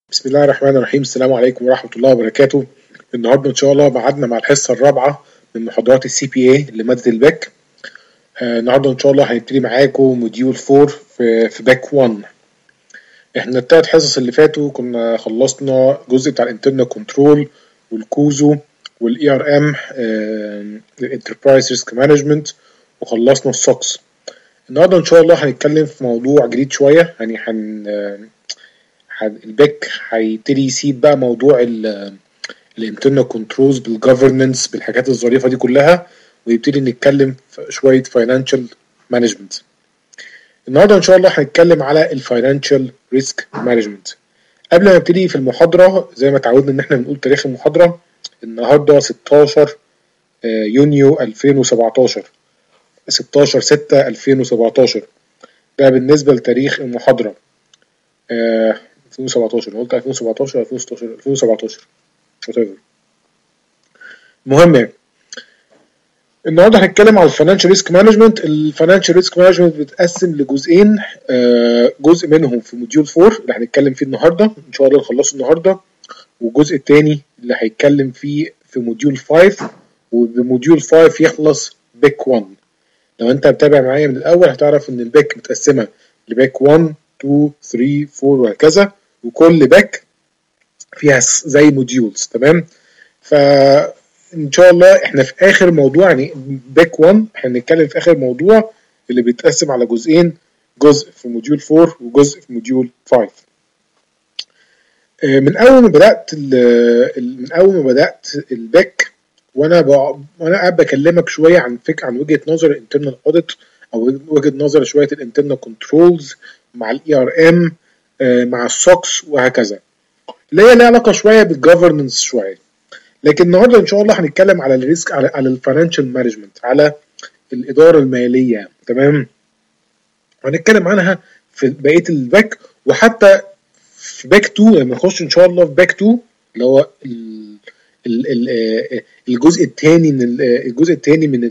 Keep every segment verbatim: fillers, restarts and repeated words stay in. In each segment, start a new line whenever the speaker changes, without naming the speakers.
بسم الله الرحمن الرحيم. السلام عليكم ورحمة الله وبركاته. النهارده إن شاء الله بعدنا مع الحصة الرابعة من محاضرات السي بي اي لمادة الباك. آه النهارده إن شاء الله هنبتدي معاكم موديول فور في, في باك واحد. احنا التلات حصص اللي فاتوا كنا خلصنا جزء بتاع الانترنال كنترول والكوزو والاي ار ام الانتربرايز ريسك مانجمنت وخلصنا السوكس. النهارده إن شاء الله هنتكلم في موضوع جديد شوية، يعني هن آه الباك هيبتدي يسيب بقى موضوع الانترنال كنترولز بالجفرننس بالحاجات الظريفه دي كلها، ويبتدي نتكلم في شويه فاينانشال مانجمنت. النهارده ان شاء الله هنتكلم على الفاينانشال ريسك مانجمنت. قبل ما نبتدي في المحاضره زي ما اتعودنا ان احنا بنقول تاريخ المحاضره، النهارده ستاشر يونيو ألفين وسبعتاشر، ستاشر ستة ألفين وسبعتاشر ده بالنسبه لتاريخ المحاضره. آه ألفين وسبعتاشر، قلت ألفين وسبعتاشر ألفين وستاشر ألفين وسبعتاشر whatever. المهم يعني النهارده هنتكلم على الفاينانشال ريسك مانجمنت. الفاينانشال ريسك مانجمنت بتتقسم لجزئين، آه جزء منهم في موديول فور اللي هنتكلم فيه النهارده ان شاء الله نخلصه النهارده، والجزء الثاني اللي هيتكلم فيه في موديول فايف، وبموديول فايف يخلص باك واحد. لو انت متابع معايا من الاول هتعرف ان الباك متقسمه لباك واحد اتنين تلاتة أربعة وهكذا، وكل باك فيها زي موديولز. تمام، فان شاء الله احنا في اخر موضوع، يعني باك واحد احنا هنتكلم في اخر موضوع اللي بيتقسم على جزئين، جزء في موديول فور وجزء في موديول فايف. من اول ما بدات من اول ما بدات الباك وانا وانا قاعد بكلمك شويه عن فكره عن وجهه نظر الانترنال اوديت، او وجهه نظر شويه الانترنال كنترولز مع الاي ار ام مع السوكس وهكذا، اللي هي ليها علاقه شويه بالجفرننس شويه. لكن النهارده ان شاء الله هنتكلم على الريسك، على على الفاينانشال مانجمنت، على الاداره الماليه. تمام، هنتكلم عنها في بقيه الباك، وحتى في باك اتنين لما نخش ان شاء الله في باك اتنين اللي هو ال ال ال الجزء الثاني من الجزء الثاني من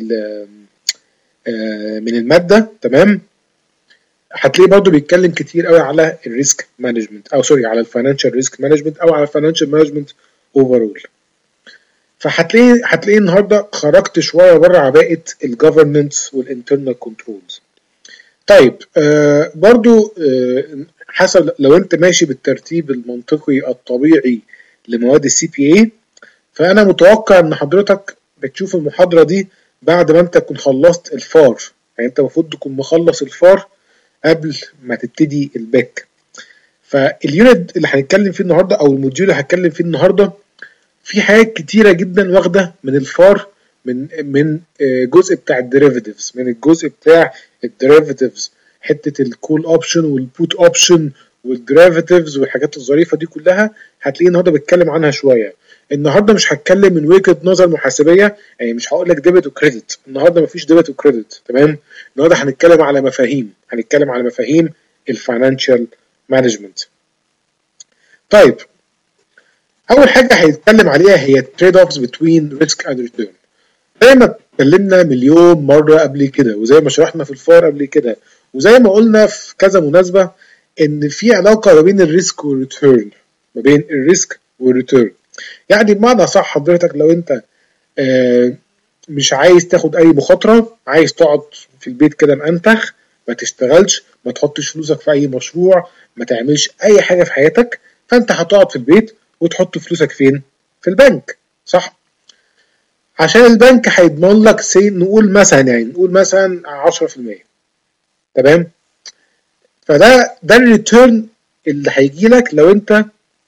من الماده. تمام، هتلاقيه برضه بيتكلم كتير قوي على الريسك مانجمنت، او سوري على الفاينانشال ريسك مانجمنت، او على الفاينانشال مانجمنت اوفرول. فهتلاقي هتلاقي النهارده خرجت شويه بره عباءه الجفرننس والانترنال كنترولز. طيب، آه برضو آه حسب لو انت ماشي بالترتيب المنطقي الطبيعي لمواد السي بي اي، فانا متوقع ان حضرتك بتشوف المحاضره دي بعد ما انت تكون خلصت الفار. يعني انت المفروض تكون مخلص الفار قبل ما تبتدي الباك. فاليونت اللي هنتكلم فيه النهارده، او الموديول اللي هنتكلم فيه النهارده، في حاجات كتيرة جدا واخدة من الفار، من من جزء بتاع الديريفاتيفز، من الجزء بتاع الديريفاتيفز، حتة الكول اوبشن والبوت اوبشن والديريفاتيفز والحاجات الظريفة دي كلها هتلاقي النهارده بتكلم عنها شوية. النهارده مش هتكلم من وجهة نظر محاسبية، يعني مش هقول لك ديبت وكريدت، النهارده مفيش ديبت وكريدت. تمام، النهارده هنتكلم على مفاهيم، هنتكلم على مفاهيم الفاينانشال مانجمنت. طيب، اول حاجه هيتكلم عليها هي التريد اوفز بتوين ريسك اند ريتيرن. زي ما اتكلمنا مليون مره قبل كده، وزي ما شرحنا في الفار قبل كده، وزي ما قلنا في كذا مناسبه، ان في علاقه ما بين الريسك والريتيرن، ما بين الريسك والريتيرن. يعني بمعنى صح حضرتك، لو انت آه مش عايز تاخد اي مخاطره، عايز تقعد في البيت كده مأنتخ، ما تشتغلش، ما تحطش فلوسك في اي مشروع، ما تعملش اي حاجه في حياتك، فانت هتقعد في البيت وتحط فلوسك فين؟ في البنك، صح؟ عشان البنك هيضمن لك سي نقول مثلا يعني نقول مثلا عشرة في المية. تمام؟ فده ده الريتيرن اللي هيجي لك لو انت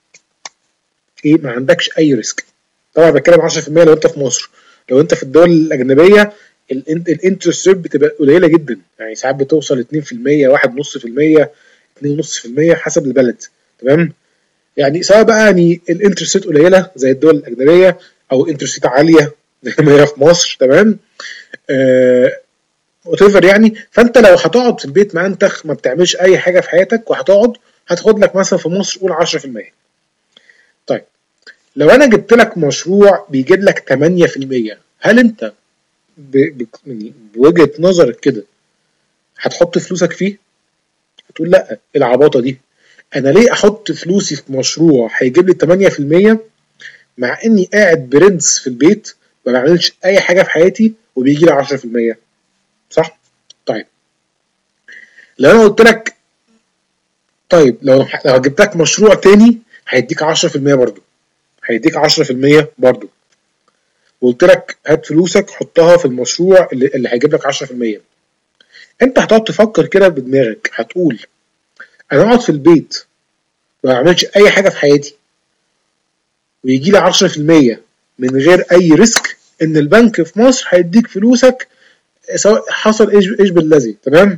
ايه ما عندكش اي ريسك. طبعا بتكلم عشرة في المية لو انت في مصر. لو انت في الدول الاجنبيه الانترست ريت بتبقى قليله جدا، يعني ساعات بتوصل اتنين في المية، واحد ونص في المية، اتنين ونص في المية حسب البلد. تمام؟ يعني سواء بقى يعني الانترست ريت قليله زي الدول الاجنبيه، او انترست ريت عاليه زي ما هي في مصر. تمام، آه وتفر يعني. فانت لو هتقعد في البيت معنتخ ما بتعملش اي حاجه في حياتك وهتقعد، هتاخد لك مثلا في مصر قول عشرة في المية. طيب، لو انا جبت لك مشروع بيجيب لك تمانية في المية، هل انت ب... ب... بوجهه نظرك كده هتحط فلوسك فيه؟ هتقول لا، العباطه دي. انا ليه احط فلوسي في مشروع هيجيب لي ثمانية في المية مع اني قاعد برنس في البيت ما بعملش اي حاجه في حياتي وبيجي لي عشرة في المية؟ صح؟ طيب لو انا قلت لك طيب لو لو جبت لك مشروع تاني هيديك عشرة في المية برضه، هيديك عشرة في المية برضه، وقلت لك هات فلوسك حطها في المشروع اللي, اللي هيجيب لك عشرة في المية، انت هتقعد تفكر كده بدماغك، هتقول انا اقعد في البيت ما بعملش اي حاجه في حياتي ويجي لي عشرة في المية من غير اي ريسك، ان البنك في مصر هيديك فلوسك سواء حصل ايش ايش بالذي، تمام؟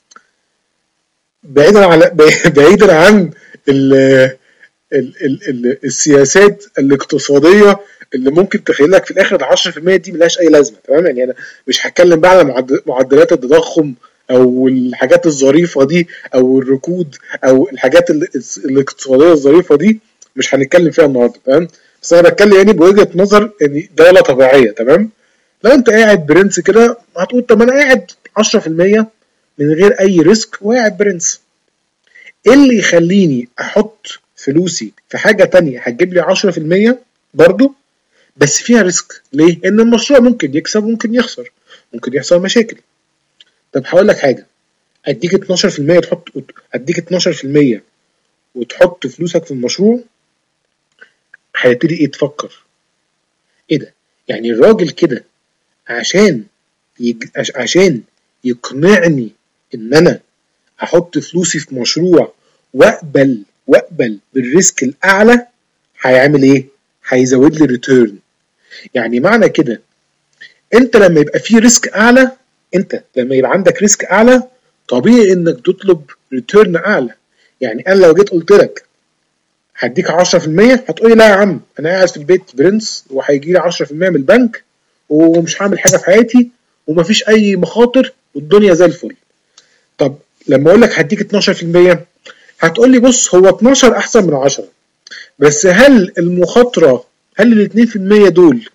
بعيدا على بعيدا عن ال ال ال ال السياسات الاقتصاديه اللي ممكن تخيلك في الاخر ال عشرة في المية دي ملهاش اي لازمه، تمام؟ يعني انا مش هتكلم بقى على معدلات التضخم او الحاجات الظريفه دي او الركود او الحاجات الاقتصاديه الظريفه دي، مش هنتكلم فيها النهارده، تمام؟ بس انا بتكلم يعني بوجهه نظر ان دوله طبيعيه، تمام؟ لو انت قاعد برنس كده هتقول طب انا قاعد عشرة في المية من غير اي ريسك وقاعد برنس، ايه اللي يخليني احط فلوسي في حاجه تانية هتجيب لي عشرة في المية برضو بس فيها ريسك؟ ليه؟ ان المشروع ممكن يكسب وممكن يخسر، ممكن يحصل مشاكل. طب هقول لك حاجه، اديك اتناشر في المية تحط، اديك اتناشر في المية وتحط فلوسك في المشروع، هيبتدي ايه تفكر ايه ده؟ يعني الراجل كده عشان يج... عشان يقنعني ان انا احط فلوسي في مشروع واقبل واقبل بالريسك الاعلى، هيعمل ايه؟ هيزود لي ريتيرن. يعني معنى كده انت لما يبقى فيه ريسك اعلى، انت لما يبقى عندك ريسك اعلى طبيعي انك تطلب ريتيرن اعلى. يعني انا لو جيت قلت لك هديك عشرة في المية هتقولي لا يا عم انا قاعد في البيت برنس وهيجي لي عشرة في المية من البنك ومش هعمل حاجه في حياتي ومفيش اي مخاطر والدنيا زي الفل. طب لما اقول لك هديك اتناشر في المية هتقول لي بص هو اتناشر احسن من عشرة، بس هل المخاطره، هل ال اتنين في المية دول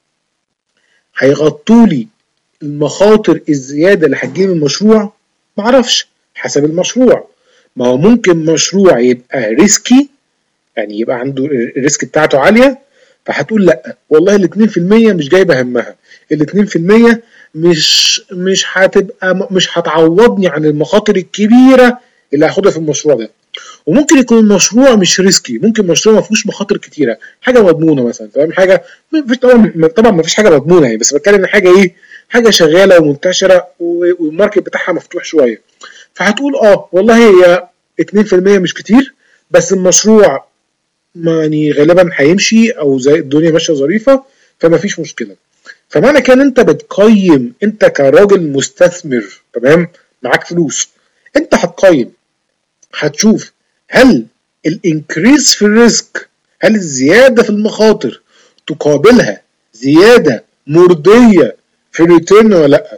هيغطوا لي المخاطر الزياده اللي هتجي من المشروع؟ معرفش، حسب المشروع. ما هو ممكن مشروع يبقى ريسكي، يعني يبقى عنده الريسك بتاعته عاليه، فهتقول لا والله ال اتنين في المية مش جايبه همها، ال اتنين في المية مش مش هتبقى مش هتعوضني عن المخاطر الكبيره اللي هاخدها في المشروع ده. وممكن يكون المشروع مش ريسكي، ممكن مشروع ما فيهوش مخاطر كتيره، حاجه مضمونه مثلا، تمام؟ حاجه مفيش طبعا طبعا ما فيش حاجه مضمونه يعني، بس بتكلم ان حاجه ايه، حاجه شغاله ومنتشره والماركت بتاعها مفتوح شويه، فهتقول اه والله هي اتنين في المية مش كتير بس المشروع يعني غالبا هيمشي او زي الدنيا ماشيه ظريفه فما فيش مشكله. فمعنى كده انت بتقيم، انت كراجل مستثمر تمام معاك فلوس، انت هتقيم هتشوف هل الانكريز في الريسك، هل الزياده في المخاطر تقابلها زياده مرضيه في الريتيرن ولا لا.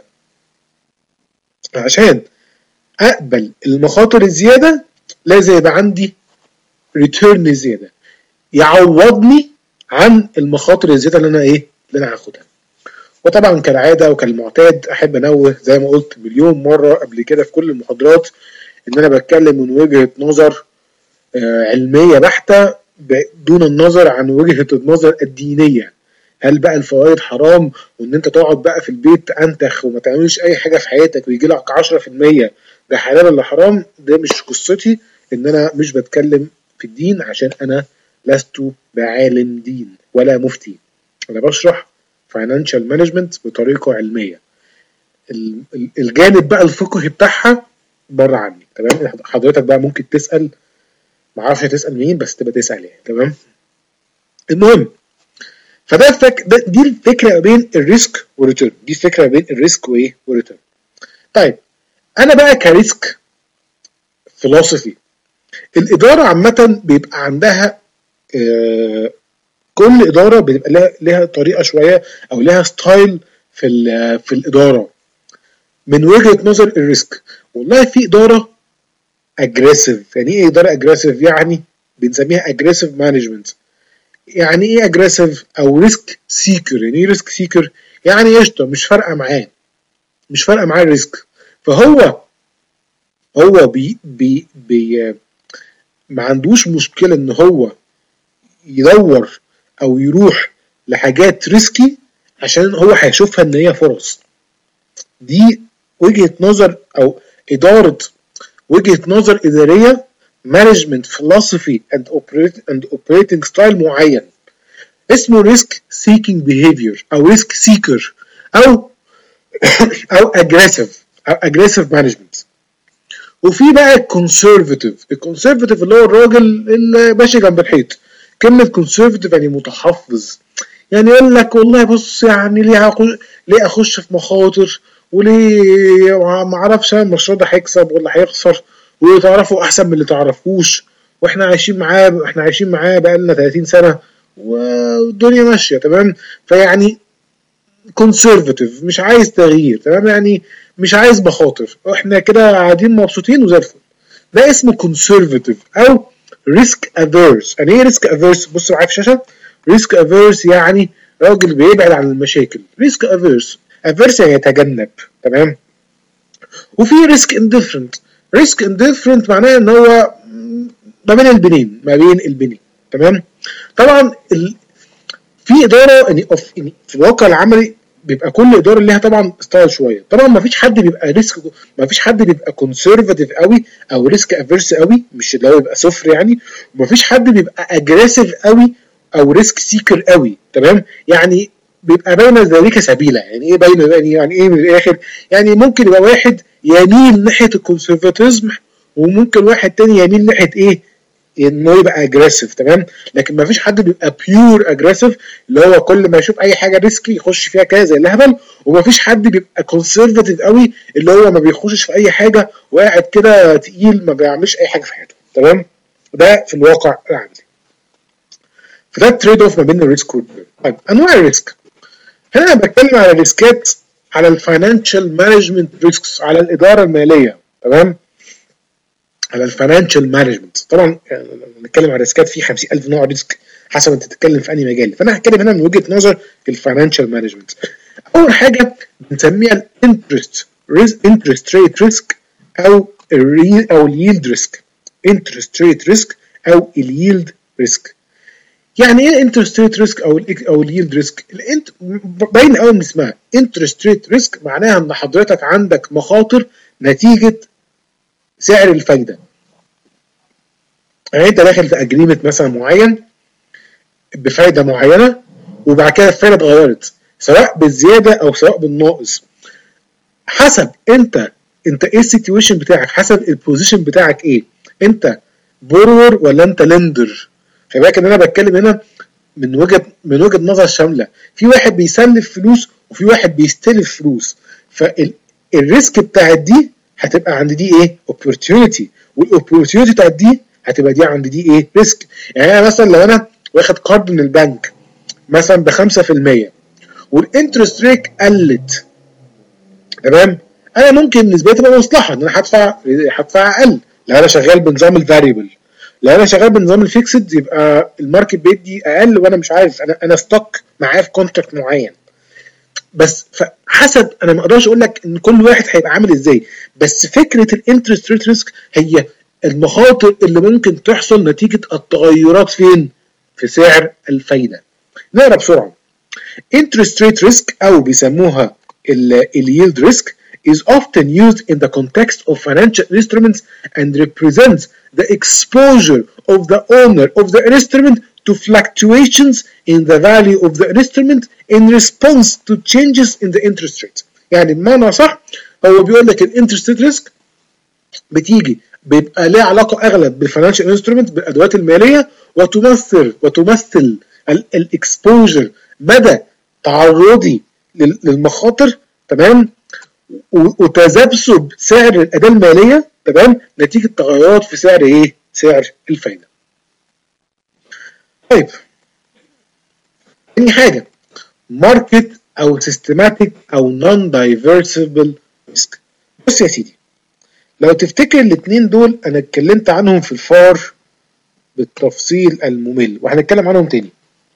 عشان اقبل المخاطر الزياده لازم يبقى عندي ريتيرن زياده يعوضني عن المخاطر الزياده اللي انا ايه اللي انا هاخدها. وطبعا كالعاده وكالمعتاد احب انوه زي ما قلت مليون مره قبل كده في كل المحاضرات ان انا بتكلم من وجهه نظر علميه بحته دون النظر عن وجهه النظر الدينيه. هل بقى الفوائد حرام وان انت تقعد بقى في البيت انتخ وما تعملش اي حاجه في حياتك ويجي لك عشرة في المية ده حلال ولا حرام؟ ده مش قصتي، ان انا مش بتكلم في الدين عشان انا لست بعالم دين ولا مفتي، انا بشرح فاينانشال مانجمنت بطريقه علميه. الجانب بقى الفقهي بتاعها بره عني، تمام؟ حضرتك بقى ممكن تسال، معرفش تسال مين بس تبقى تسال يعني، تمام؟ المهم فده الفك... ده دي الفكره بين الريسك والريتيرن، دي الفكره بين الريسك وايه والريتيرن. طيب انا بقى كريسك فلسفي، الاداره عامه بيبقى عندها آه كل اداره بيبقى لها لها طريقه شويه او لها ستايل في في الاداره من وجهه نظر الريسك. والله في اداره اجريسيف، يعني ايه اداره اجريسيف؟ يعني بنسميها اجريسيف مانجمنت. يعني ايه اجريسيف او ريسك سيكر؟ يعني ايه ريسك سيكر؟ يعني قشطه مش فارقه معاه، مش فارقه معاه الريسك، فهو هو بي بي بي ما عندوش مشكله ان هو يدور او يروح لحاجات ريسكي عشان هو هيشوفها ان هي فرص. دي وجهه نظر او اداره وجهه نظر اداريه، مانجمنت فيلوسفي اند اند اوبريتنج ستايل معين اسمه ريسك سيكينج بيهيفير او ريسك سيكر او او اجريسيف او اجريسيف مانجمنت. وفي بقى الكونسرفتيف، الكونسرفتيف اللي هو الراجل اللي ماشي جنب الحيط. كلمه كونسرفتيف يعني متحفظ، يعني يقول لك والله بص يعني ليه ليه اخش في مخاطر، وليه ما اعرفش المشروع ده هيكسب ولا هيخسر، واللي تعرفه احسن من اللي تعرفوش، واحنا عايشين معاه احنا عايشين معاه بقالنا ثلاثين سنه والدنيا ماشيه تمام. فيعني كونسرفتيف مش عايز تغيير تمام، يعني مش عايز مخاطر، احنا كده قاعدين مبسوطين وزي الفل. ده اسمه كونسرفتيف او ريسك افيرس. يعني ايه ريسك افيرس؟ بص معايا في الشاشه. ريسك افيرس يعني راجل بيبعد عن المشاكل. ريسك افيرس افيرس يعني يتجنب تمام. وفي ريسك انديفرنت. ريسك انديفرنت معناه ان هو ما بين البنين ما بين البنين تمام. طبعا ال... في اداره يعني في الواقع العملي بيبقى كل اداره ليها طبعا ستايل شويه. طبعا ما فيش حد بيبقى ريسك، ما فيش حد بيبقى كونسرفاتيف قوي او ريسك افيرس قوي، مش اللي هو يبقى صفر يعني. وما فيش حد بيبقى اجريسيف قوي او ريسك سيكر قوي تمام. يعني بيبقى بين ذلك سبيله. يعني ايه بين يعني, يعني ايه من الاخر؟ يعني ممكن يبقى واحد يميل ناحيه الكونسرفاتيزم، وممكن واحد تاني يميل ناحيه ايه؟ انه يبقى اجريسيف تمام. لكن ما فيش حد بيبقى بيور اجريسيف اللي هو كل ما يشوف اي حاجه ريسكي يخش فيها كده زي الهبل. وما فيش حد بيبقى كونسرفاتيف قوي اللي هو ما بيخشش في اي حاجه وقاعد كده تقيل ما بيعملش اي حاجه في حياته تمام. ده في الواقع العملي. فده التريد اوف ما بين الريسك والريورد. طيب انواع الريسك، هنا انا بتكلم على الريسكات، على الفاينانشال مانجمنت ريسكس، على الاداره الماليه تمام، على الفاينانشال مانجمنت. طبعا يعني نتكلم على الريسكات في خمسين ألف نوع ريسك حسب انت تتكلم في انهي مجال، فانا هتكلم هنا من وجهه نظر الفاينانشال مانجمنت. اول حاجه بنسميها الانترست انترست ريت ريسك او الريل او اليلد ريسك. انترست ريت ريسك او اليلد ريسك. يعني ايه انترست ريت ريسك او ال او اليلد ريسك؟ الانت باين قوي من اسمها. انترست ريت ريسك معناها ان حضرتك عندك مخاطر نتيجه سعر الفايده. يعني انت داخل في اجريمنت مثلا معين بفايده معينه، وبعد كده الفايده اتغيرت سواء بالزياده او سواء بالناقص، حسب انت انت ايه السيتويشن بتاعك، حسب البوزيشن بتاعك ايه، انت بورور ولا انت لندر. خلي بالك ان انا بتكلم هنا من وجهه من وجهه نظر شامله. في واحد بيسلف فلوس وفي واحد بيستلف فلوس، فالريسك بتاعت دي هتبقى عند دي ايه؟ opportunity، والاوبورتيونيتي بتاعت دي هتبقى دي عند دي ايه؟ ريسك. يعني انا مثلا لو انا واخد قرض من البنك مثلا ب خمسة في المية والانترست ريت قلت تمام، انا ممكن بالنسبه لي تبقى مصلحه ان انا هدفع هدفع اقل لو انا شغال بنظام الفاريبل. لو انا شغال بنظام الفيكسد يبقى الماركت بيدي اقل وانا مش عارف، انا انا ستوك معاه في كونتراكت معين. بس فحسب، انا ما اقدرش اقول لك ان كل واحد هيبقى عامل ازاي، بس فكره الانترست ريت ريسك هي المخاطر اللي ممكن تحصل نتيجه التغيرات فين؟ في سعر الفايده. نقرا بسرعه. interest rate risk او بيسموها اليلد ريسك is often used in the context of financial instruments and represents the exposure of the owner of the instrument to fluctuations in the value of the instrument in response to changes in the interest rate. يعني بمعنى صح هو بيقول لك الانترست ريت ريسك بتيجي بيبقى ليها علاقه اغلب بالفاينانشال انسترومنت بالادوات الماليه، وتمثل وتمثل الاكسبوجر مدى تعرضي للمخاطر تمام، وتذبذب سعر الاداه الماليه تمام نتيجه تغيرات في سعر ايه؟ سعر الفايده. طيب تاني حاجه ماركت او سيستماتيك او نون دايفرسبل ريسك. بص يا سيدي، لو تفتكر الاثنين دول انا اتكلمت عنهم في الفار بالتفصيل الممل وهنتكلم عنهم تاني.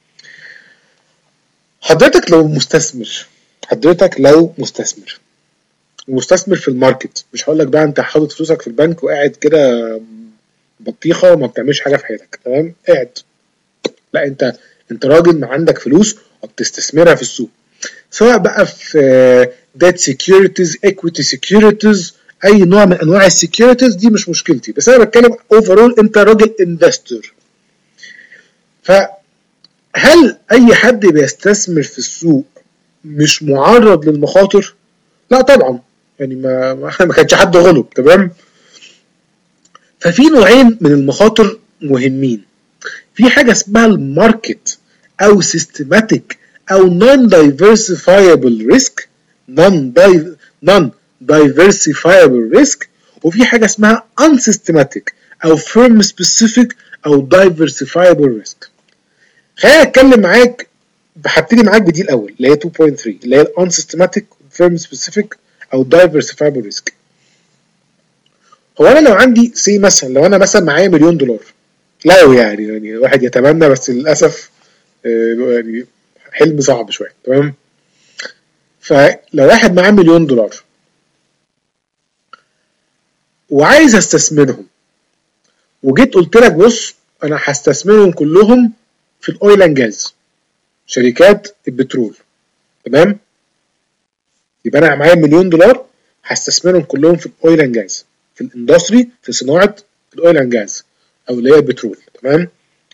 حضرتك لو مستثمر حضرتك لو مستثمر ومستثمر في الماركت، مش هقول لك بقى انت حاطط فلوسك في البنك وقاعد كده بطيخه وما بتعملش حاجه في حياتك، تمام، قاعد. لا انت انت راجل ما عندك فلوس وبتستثمرها في السوق، سواء بقى في debt securities, equity securities، اي نوع من انواع السكيورتيز دي مش مشكلتي، بس انا بتكلم اوفرول انت راجل انفستور. فهل اي حد بيستثمر في السوق مش معرض للمخاطر؟ لا طبعا، يعني ما ما كانش حد غلب، تمام. ففي نوعين من المخاطر مهمين، في حاجه اسمها الماركت او سيستماتيك او نون دايفرسيفايبل ريسك، نون نون دايفرسيفايبل ريسك، وفي حاجه اسمها unsystematic او firm specific او diversifiable risk. خليني اتكلم معاك، هبتدي معاك بدي الاول اللي هي اتنين نقطة تلاتة اللي هي unsystematic firm specific او diversifiable risk. هو انا لو عندي سي مثلا، لو انا مثلا معايا مليون دولار، لو يعني يعني الواحد يتمنى بس للاسف يعني حلم صعب شويه، تمام. فلو واحد معاه مليون دولار وعايز استثمرهم، وجيت قلت لك بص انا هستثمرهم كلهم في الاويل اند جاز، شركات البترول، تمام. يبقى انا معايا مليون دولار هستثمرهم كلهم في الاويل اند جاز، في الاندستري، في صناعه الاويل اند جاز او اللي هي البترول، تمام.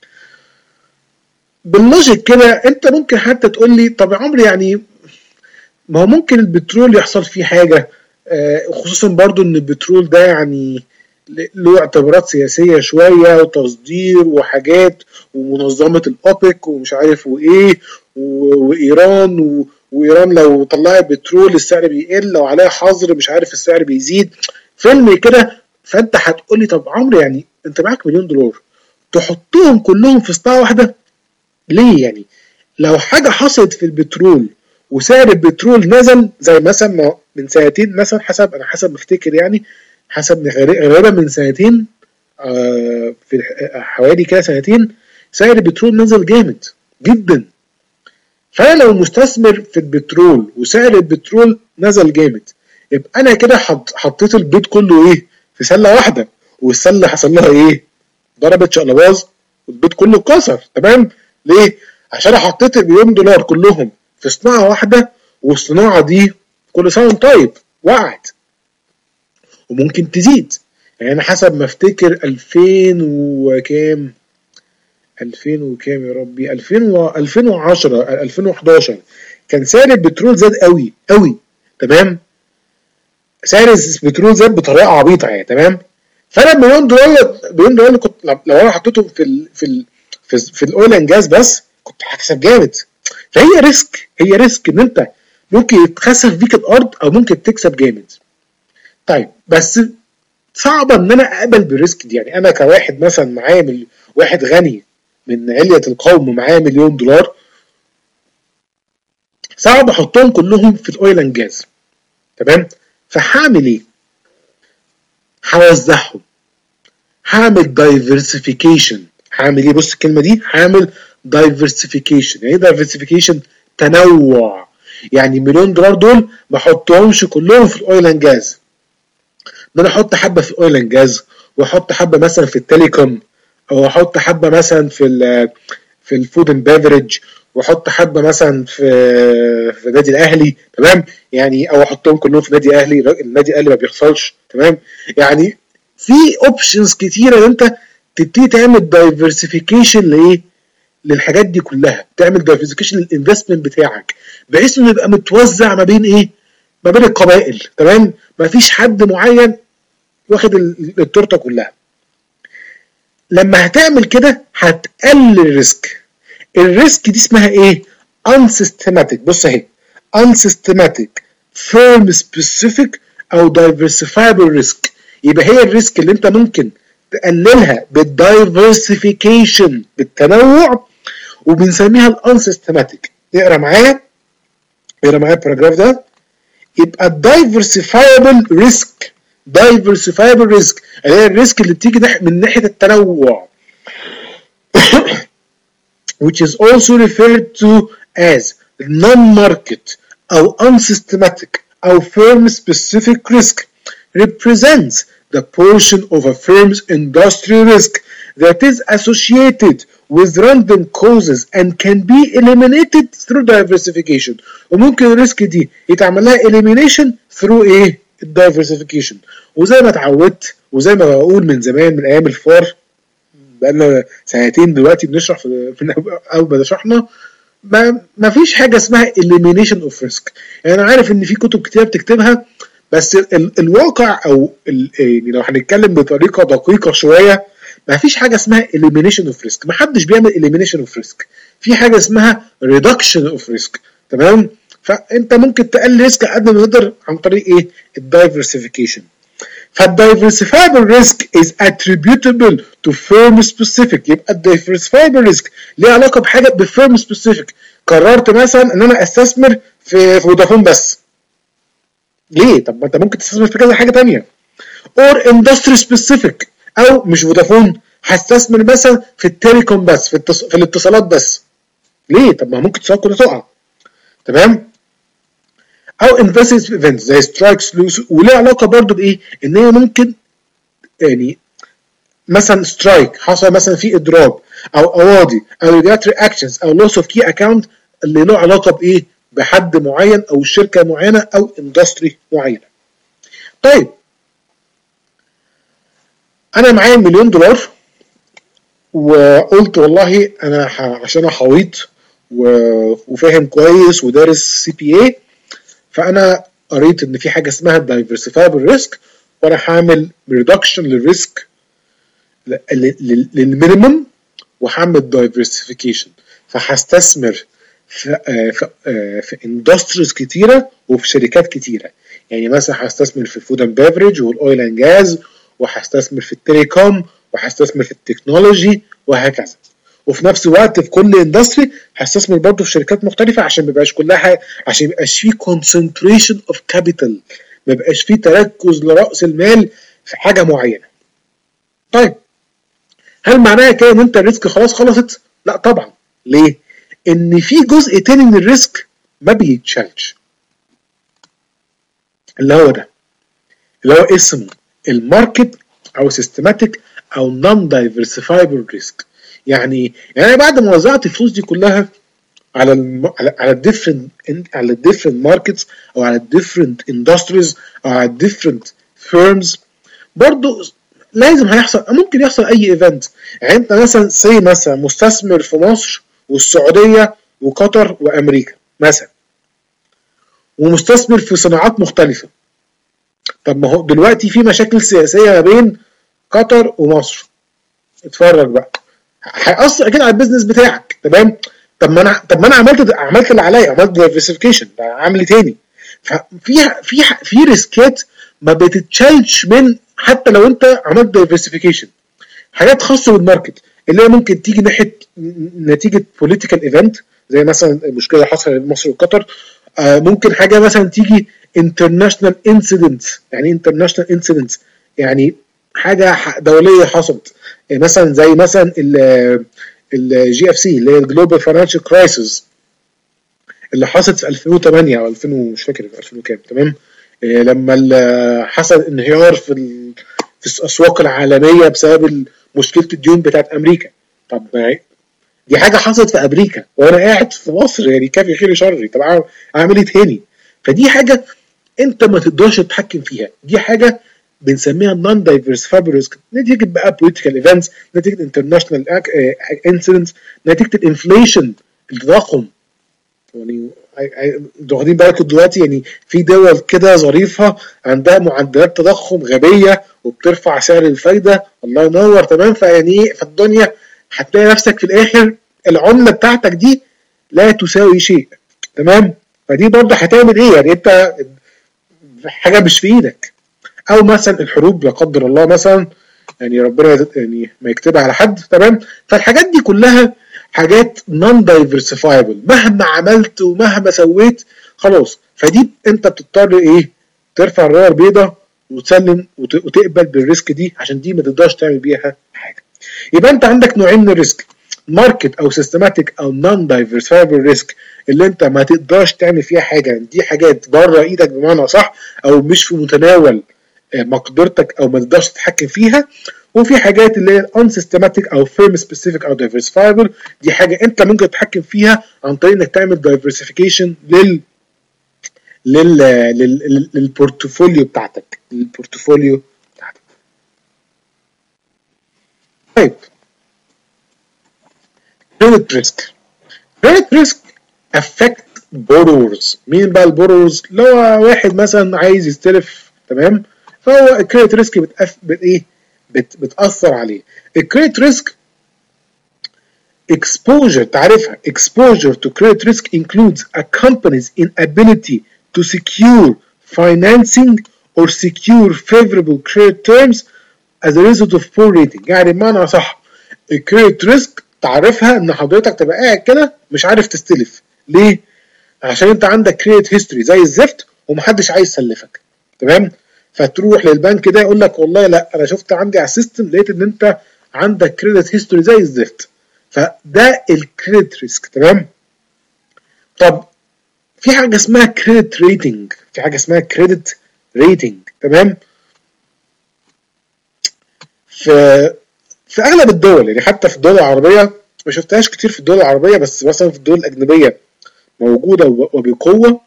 باللوجيك كده انت ممكن حتى تقول لي طب يا عمرو يعني ما هو ممكن البترول يحصل فيه حاجه، خصوصا برضو ان البترول ده يعني له اعتبارات سياسيه شويه وتصدير وحاجات ومنظمه الاوبك ومش عارف وايه وايران و... وايران لو طلعت بترول السعر بيقل، لو عليها حظر مش عارف السعر بيزيد، فيلم كده. فانت هتقول لي طب عمرو يعني انت معاك مليون دولار تحطهم كلهم في صناعه واحده ليه؟ يعني لو حاجه حصلت في البترول وسعر البترول نزل زي مثلا من سنتين مثلا، حسب انا حسب بفتكر يعني حسب غالبا من سنتين، آه في حوالي كده سنتين سعر البترول نزل جامد جدا. فانا لو مستثمر في البترول وسعر البترول نزل جامد، يبقى انا كده حطيت البيض كله ايه في سله واحده، والسله حصل لها ايه؟ ضربت شقلباز والبيض كله اتكسر، تمام. ليه؟ عشان انا حطيت المليون دولار كلهم في صناعه واحده، والصناعه دي كل سنه طيب وقعت وممكن تزيد. يعني انا حسب ما افتكر ألفين وكام ألفين وكام يا ربي ألفين وعشرة ألفين وحداشر كان سعر البترول زاد قوي قوي، تمام. سعر البترول زاد بطريقه عبيطه يعني، تمام. فانا مليون دولار مليون دولار كنت لو انا حطيتهم في ال في ال في, في الاويل اند جاز بس كنت هكسب جامد. فهي ريسك، هي ريسك ان انت ممكن يتخسف بيك الارض او ممكن تكسب جامد. طيب بس صعبه ان انا اقبل بالريسك دي. يعني انا كواحد مثلا معايا واحد غني من علية القوم معايا مليون دولار، صعب احطهم كلهم في الاويل اند جاز، تمام. فهعمل ايه؟ هوزعهم، هعمل دايفرسيفيكيشن. هعمل ايه؟ بص الكلمه دي، هعمل دايفرسيفيكيشن. يعني ايه دايفرسيفيكيشن؟ تنوع. يعني مليون دولار دول ما احطهمش كلهم في الاويل اند جاز، ده انا احط حبه في الاويل اند جاز، واحط حبه مثلا في التليكوم، او احط حبه مثلا في ال في الفود اند بيفرج، واحط حبه مثلا في في النادي الاهلي، تمام. يعني او احطهم كلهم في النادي الاهلي، النادي الاهلي ما بيخسرش، تمام. يعني في اوبشنز كتيره ان انت تبتدي تعمل دايفرسيفيكيشن لايه؟ للحاجات دي كلها، تعمل دايفرسيفيكيشن للانفستمنت بتاعك بحيث انه يبقى متوزع ما بين ايه؟ ما بين القبائل، تمام. ما فيش حد معين واخد التورته كلها. لما هتعمل كده هتقلل الريسك. الريسك دي اسمها ايه؟ unsystematic. بص اهي unsystematic firm specific او diversifiable risk. يبقى هي الريسك اللي انت ممكن تقللها بالدايفرسيفيكيشن، بالتنوع، وبنسميها الانسيستماتيك. اقرا معايا اقرا معايا الباراجراف ده. يبقى الدايفرسيفايبل ريسك، diversifiable risk اللي هي الريسك اللي بتيجي من ناحيه التنوع which is also referred to as non-market أو unsystematic أو firm specific risk represents the portion of a firm's industry risk that is associated with random causes and can be eliminated through diversification. وممكن الريسك دي يتعمل لها elimination through ايه؟ diversification. وزي ما اتعودت وزي ما بقول من زمان من ايام الفار، بقالنا سنتين دلوقتي بنشرح في اول ما شرحنا، ما ما فيش حاجه اسمها elimination of risk. يعني انا عارف ان في كتب كتير بتكتبها، بس ال الواقع او ال يعني لو هنتكلم بطريقه دقيقه شويه، ما فيش حاجه اسمها elimination of risk. ما حدش بيعمل elimination of risk. في حاجه اسمها reduction of risk. تمام؟ فانت ممكن تقلل ريسك قد ما تقدر عن طريق ايه؟ الدايفرسيفيكيشن. فالدايفرسيفايبل ريسك is attributable to firm specific. يبقى الدايفرسيفايبل ريسك ليه علاقه بحاجه بفيرم سبيسيفيك. قررت مثلا ان انا استثمر في فودافون بس، ليه؟ طب ما انت ممكن تستثمر في كذا حاجه ثانيه. or industry specific، او مش فودافون، هستثمر مثلا في التليكوم بس، في, التص... في الاتصالات بس، ليه؟ طب ما ممكن الاتصالات كلها تقع. تمام؟ او investment في events زي سترايكس لوس، وليه علاقه برضو بايه؟ ان هي ممكن يعني مثلا سترايك حصل مثلا في اضراب او قواضي او regulatory actions او loss of key account اللي له علاقه بايه؟ بحد معين او شركه معينه او اندستري معينه. طيب انا معايا مليون دولار وقلت والله انا عشان انا حويط وفاهم كويس ودارس سي بي اي، فانا قريت ان في حاجه اسمها diversifiable risk، وانا هعمل reduction للريسك للمينيمم وهعمل diversification. فهستثمر في في في اندستريز كتيره وفي شركات كتيره. يعني مثلا هستثمر في الفود اند بيفرج والاويل اند جاز، وهستثمر في التليكوم، وهستثمر في التكنولوجي، وهكذا. وفي نفس الوقت في كل اندستري هستثمر برضه في شركات مختلفه عشان ما يبقاش كلها حاجة، عشان ما يبقاش فيه concentration of capital، ما يبقاش فيه تركز لراس المال في حاجه معينه. طيب هل معناها كده ان انت الريسك خلاص خلصت؟ لا طبعا. ليه؟ ان في جزء تاني من الريسك ما بيتشالش، اللي هو ده اللي هو اسمه الماركت او سيستماتيك او نون دايفرسيفايبل ريسك. يعني يعني بعد ما وزعت الفلوس دي كلها على الم... على الديفرنت على الديفرنت ماركتس او على الديفرنت اندستريز او على الديفرنت فيرمز، برضو لازم هيحصل، ممكن يحصل اي ايفنت. يعني انت مثلا سي مثلا مستثمر في مصر والسعوديه وقطر وامريكا مثلا، ومستثمر في صناعات مختلفه. طب ما هو دلوقتي في مشاكل سياسيه ما بين قطر ومصر، اتفرج بقى، هيأثر اكيد على البيزنس بتاعك. تمام؟ طب ما انا طب ما انا عملت عملت اللي عليا، عملت دايفرسيفيكيشن، عامل تاني. ففي في في ريسكات ما بتتشالش من حتى لو انت عملت دايفرسيفيكيشن. حاجات خاصه بالماركت اللي هي ممكن تيجي ناحيه نتيجه بوليتيكال ايفنت زي مثلا مشكله حصلت بين مصر وقطر. آه ممكن حاجه مثلا تيجي انترناشونال انسيدنتس. يعني انترناشونال انسيدنتس يعني حاجه دوليه حصلت، يعني مثلا زي مثلا الجي اف سي اللي هي الجلوبال فاينانشال كرايسيس اللي حصلت في ألفين وثمانية او ألفين مش فاكر في ألفين وكام. تمام؟ إيه لما حصل انهيار في في الاسواق العالميه بسبب مشكله الديون بتاعت امريكا. طب دي حاجه حصلت في امريكا وانا قاعد في مصر، يعني كافي خير شري، طب اعمل ايه تاني؟ فدي حاجه انت ما تقدرش تتحكم فيها، دي حاجه بنسميها نون دايفرسيفايبل ريسك، نتيجه بقى بوليتيكال ايفنتس، نتيجه انترناشونال انسيدنتس، نتيجه الانفليشن، التضخم. يعني انتوا واخدين بالكم دلوقتي يعني في دول كده ظريفه عندها معدلات تضخم غبيه وبترفع سعر الفايده، الله ينور. تمام؟ فيعني في الدنيا هتلاقي نفسك في الاخر العمله بتاعتك دي لا تساوي شيء. تمام؟ فدي برضه هتعمل ايه؟ يعني انت حاجه مش في ايدك. او مثلا الحروب لا قدر الله مثلا، يعني ربنا يعني ما يكتبها على حد. تمام؟ فالحاجات دي كلها حاجات نون دايفرسيفايبل، مهما عملت ومهما سويت خلاص. فدي انت بتضطر ايه؟ ترفع الرايه البيضاء وتسلم وتقبل بالريسك دي، عشان دي ما تقدرش تعمل بيها حاجه. يبقى انت عندك نوعين من الريسك، ماركت او سيستماتيك او نون دايفرسيفايبل ريسك، اللي انت ما تقدرش تعمل فيها حاجه، دي حاجات بره ايدك بمعنى صح، او مش في متناول مقدرتك او ما تقدرش تتحكم فيها، وفي حاجات اللي هي unsystematic او firm specific او diversifiable، دي حاجه انت ممكن تتحكم فيها عن طريق انك تعمل diversification لل لل لل للبورتفوليو بتاعتك للبورتفوليو بتاعتك. طيب credit risk. credit risk affect borrowers. مين بقى البورورز؟ لو واحد مثلا عايز يستلف، تمام، فهو الكريدت ريسك بتأف... بت ايه بت... بتأثر عليه. الكريدت ريسك exposure، تعرفها، exposure to credit risk includes a company's inability to secure financing or secure favorable credit terms as a result of poor rating. يعني بمعنى صح، الكريدت ريسك تعرفها ان حضرتك تبقى قاعد كده مش عارف تستلف. ليه؟ عشان انت عندك كريدت هيستوري زي الزفت ومحدش عايز يسلفك، تمام؟ فتروح للبنك ده يقول لك والله لا، انا شفت عندي على السيستم لقيت ان انت عندك كريدت هيستوري زي الزفت. فده الكريدت ريسك، تمام؟ طب في حاجه اسمها كريدت ريتنج، في حاجه اسمها كريدت ريتنج، تمام؟ في في اغلب الدول، يعني حتى في الدول العربيه، ما شفتهاش كتير في الدول العربيه بس مثلا في الدول الاجنبيه موجوده وبقوه،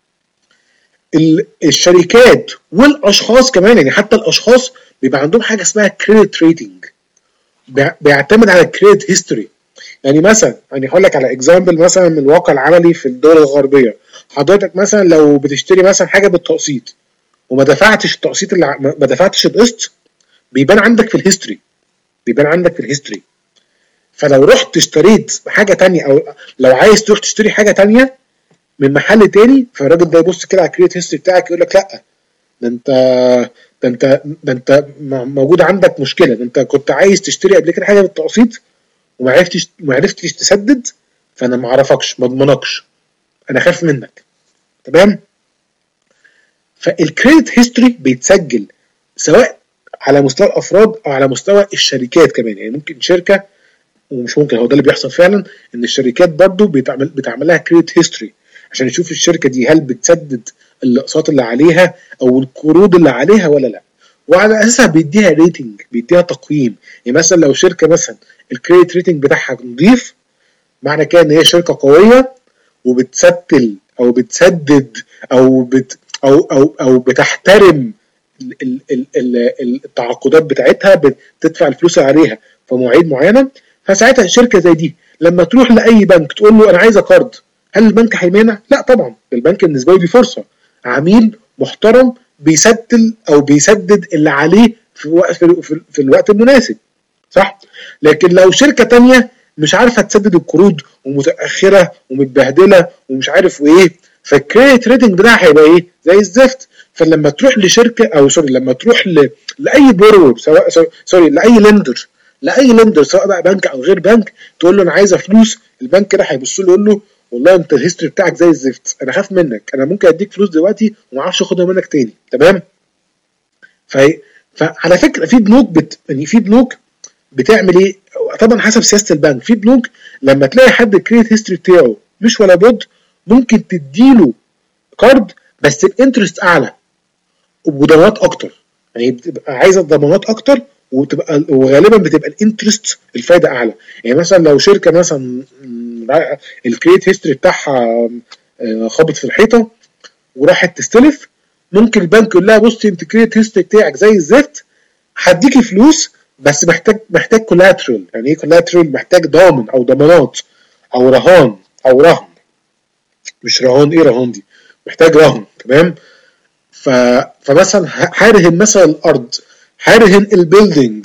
الشركات والاشخاص كمان، يعني حتى الاشخاص بيبقى عندهم حاجه اسمها كريدت ريتنج، بيعتمد على الكريدت هيستوري. يعني مثلا يعني هقول لك على اكزامبل مثلا من الواقع العملي في الدول الغربيه. حضرتك مثلا لو بتشتري مثلا حاجه بالتقسيط وما دفعتش التقسيط اللي ما دفعتش القسط، بيبان عندك في الهيستوري، بيبان عندك في الهيستوري. فلو رحت اشتريت حاجه تانية، او لو عايز تروح تشتري حاجه تانية من محل تاني، فالراجل ده يبص كده على الكريدت هيستوري بتاعك يقول لك لا، ده انت ده انت ده انت موجود عندك مشكله، ده انت كنت عايز تشتري قبل كده حاجه بالتقسيط وما عرفتش ما عرفتش تسدد، فانا ما اعرفكش، ما اضمنكش، انا خايف منك، تمام؟ فالكريدت هيستوري بيتسجل سواء على مستوى الافراد او على مستوى الشركات كمان. يعني ممكن شركه، ومش ممكن، هو ده اللي بيحصل فعلا، ان الشركات برضو بتعمل بتعمل لها كريدت هيستوري عشان يشوف الشركه دي هل بتسدد الاقساط اللي عليها او القروض اللي عليها ولا لا، وعلى اساسها بيديها ريتنج، بيديها تقييم. يعني مثلا لو شركه مثلا الكريدت ريتنج بتاعها نضيف، معنى كده ان هي شركه قويه وبتستل او بتسدد او بت او او او بتحترم ال ال ال التعاقدات بتاعتها، بتدفع الفلوس عليها في مواعيد معينه. فساعتها الشركه زي دي لما تروح لاي بنك تقول له انا عايزه كارد، هل البنك هيمانع؟ لا طبعا، البنك بالنسبه له دي فرصه، عميل محترم بيسدد او بيسدد اللي عليه في وقت في, في الوقت المناسب، صح؟ لكن لو شركه تانية مش عارفه تسدد القروض ومتاخره ومتبهدله ومش عارف وايه، فالكريدت ريتنج بتاعها هيبقى ايه؟ زي الزفت. فلما تروح لشركه او سوري لما تروح ل... لاي بورور، سواء سوري لاي لندر لاي لندر سواء بقى بنك او غير بنك، تقول له انا عايزه فلوس، البنك كده هيبص له يقول له والله انت الهيستوري بتاعك زي الزفت، انا خاف منك، انا ممكن اديك فلوس دلوقتي وما اعرفش اخدها منك تاني، تمام؟ فهي فعلى فكره في بنوك بت... يعني في بنوك بتعمل ايه؟ طبعا حسب سياسه البنك. في بنوك لما تلاقي حد الكريدت هيستوري بتاعه مش ولا بد، ممكن تديله كارد بس بانترست اعلى وضمانات اكتر، يعني بتبقى عايزه ضمانات اكتر، وتبقى وغالبا بتبقى الانترست الفايده اعلى. يعني مثلا لو شركه مثلا الكريدت هيستوري بتاعها خبط في الحيطه وراحت تستلف، ممكن البنك يقول لها بصي انت الكريدت هيستوري بتاعك زي الزفت، هديكي فلوس بس محتاج محتاج كولاترال. يعني ايه كولاترال؟ محتاج ضامن او ضمانات او رهان او رهن، مش رهان، ايه رهان دي؟ محتاج رهن، تمام؟ ف... فمثلا هرهن مثلا الارض، هرهن البيلدينج،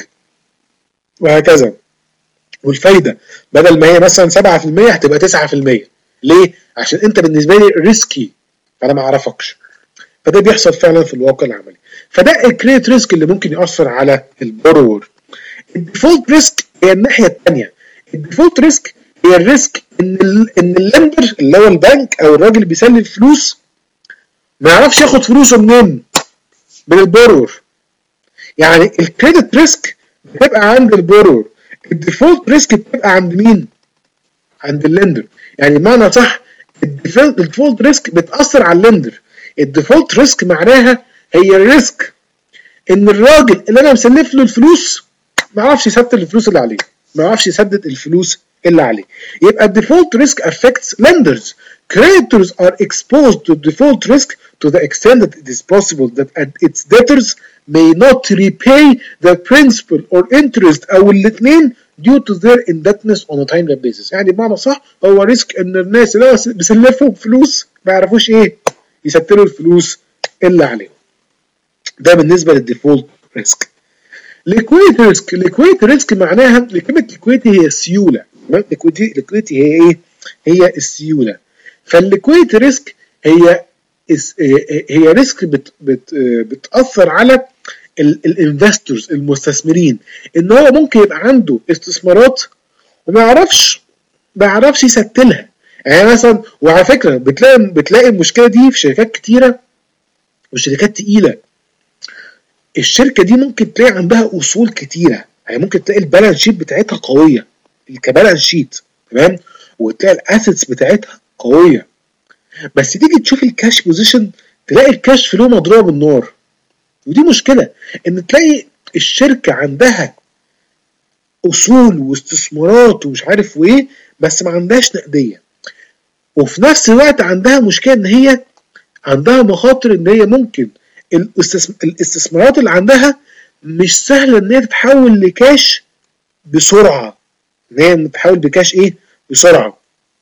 وهكذا. والفايده بدل ما هي مثلا سبعة في المية هتبقى تسعة في المية. ليه؟ عشان انت بالنسبه لي ريسكي، فانا ما اعرفكش. فده بيحصل فعلا في الواقع العملي. فده الكريدت ريسك اللي ممكن ياثر على البورور. الديفولت ريسك هي الناحيه الثانيه. الديفولت ريسك هي الريسك ان ال ان اللندر اللي هو البنك او الراجل اللي بيسلم الفلوس ما يعرفش ياخد فلوسه منين؟ من البورور. يعني الكريدت ريسك بتبقى عند البورور، الديفولت ريسك بتبقى عند مين؟ عند اللندر. يعني بمعنى صح، الديفولت ريسك بتاثر على اللندر. الديفولت ريسك معناها هي الريسك ان الراجل اللي انا مسلف له الفلوس ما يعرفش يسدد الفلوس اللي عليه، ما يعرفش يسدد الفلوس اللي عليه. يبقى الديفولت ريسك affects lenders. Creditors are exposed to default risk to the extent that it is possible that its debtors may not repay the principal or interest او الاثنين due to their indebtedness on a timely basis. يعني بمعنى صح هو ريسك ان الناس اللي بيسلفهم فلوس ما يعرفوش ايه يسددوا الفلوس اللي عليهم. ده بالنسبه للديفولت ريسك. liquidity risk. liquidity risk معناها كلمه liquidity هي السيوله. liquidity هي ايه؟ هي السيوله. فالliquidity risk هي هي ريسك بت بت بتاثر على الانفستورز المستثمرين، ان هو ممكن يبقى عنده استثمارات وما يعرفش ما يعرفش يسدلها. يعني مثلا، وعلى فكره بتلاقي بتلاقي المشكله دي في شركات كتيره وشركات تقيله. الشركه دي ممكن تلاقي عندها اصول كتيره، يعني ممكن تلاقي البالانس شيت بتاعتها قويه كبالانس شيت، تمام، وتلاقي الاسيتس بتاعتها قويه، بس تيجي تشوف الكاش بوزيشن تلاقي الكاش فلو مضروبه بالنار. ودي مشكله، ان تلاقي الشركه عندها اصول واستثمارات ومش عارف وايه بس ما عندهاش نقديه، وفي نفس الوقت عندها مشكله ان هي عندها مخاطر ان هي ممكن الاستثمارات اللي عندها مش سهله ان هي تتحول لكاش بسرعه، ان هي تتحول بكاش ايه بسرعه.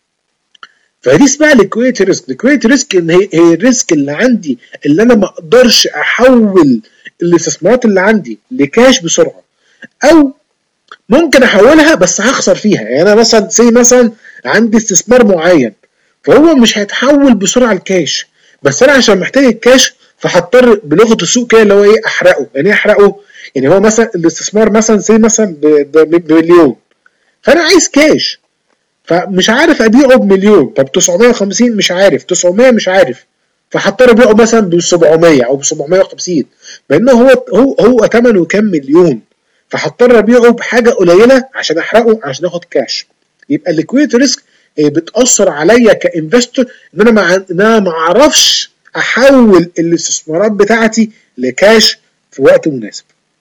فدي اسمها ليكويديتي ريسك. ليكويديتي ريسك ان هي هي الريسك اللي عندي اللي انا ما اقدرش احول الاستثمارات اللي عندي لكاش بسرعه، او ممكن احولها بس هخسر فيها. يعني انا مثلا زي مثلا عندي استثمار معين فهو مش هيتحول بسرعه لكاش، بس انا عشان محتاج الكاش فهضطر بلغه السوق كده اللي هو ايه احرقه. يعني ايه احرقه؟ يعني هو مثلا الاستثمار مثلا زي مثلا بمليون، فانا عايز كاش فمش عارف ابيعه بمليون، طب تسعمية وخمسين مش عارف، تسعمية مش عارف، فهضطر ابيعه مثلا ب سبعمية او ب سبعمية وخمسين، بانه هو هو هو ثمنه كام مليون، فهضطر ابيعه بحاجه قليله عشان احرقه عشان اخد كاش. يبقى الليكويديتي ريسك بتاثر عليا كانفستور ان انا ما ان انا ما اعرفش احول الاستثمارات بتاعتي لكاش في وقت مناسب.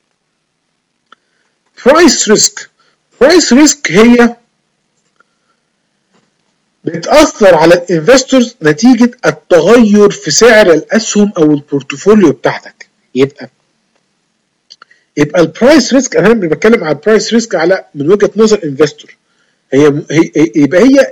برايس ريسك. برايس ريسك هي بتأثر على الانفستورز نتيجة التغير في سعر الأسهم أو البورتفوليو بتاعتك. يبقى يبقى البرايس ريسك، أنا بتكلم على البرايس ريسك على من وجهة نظر انفستور، هي هي يبقى هي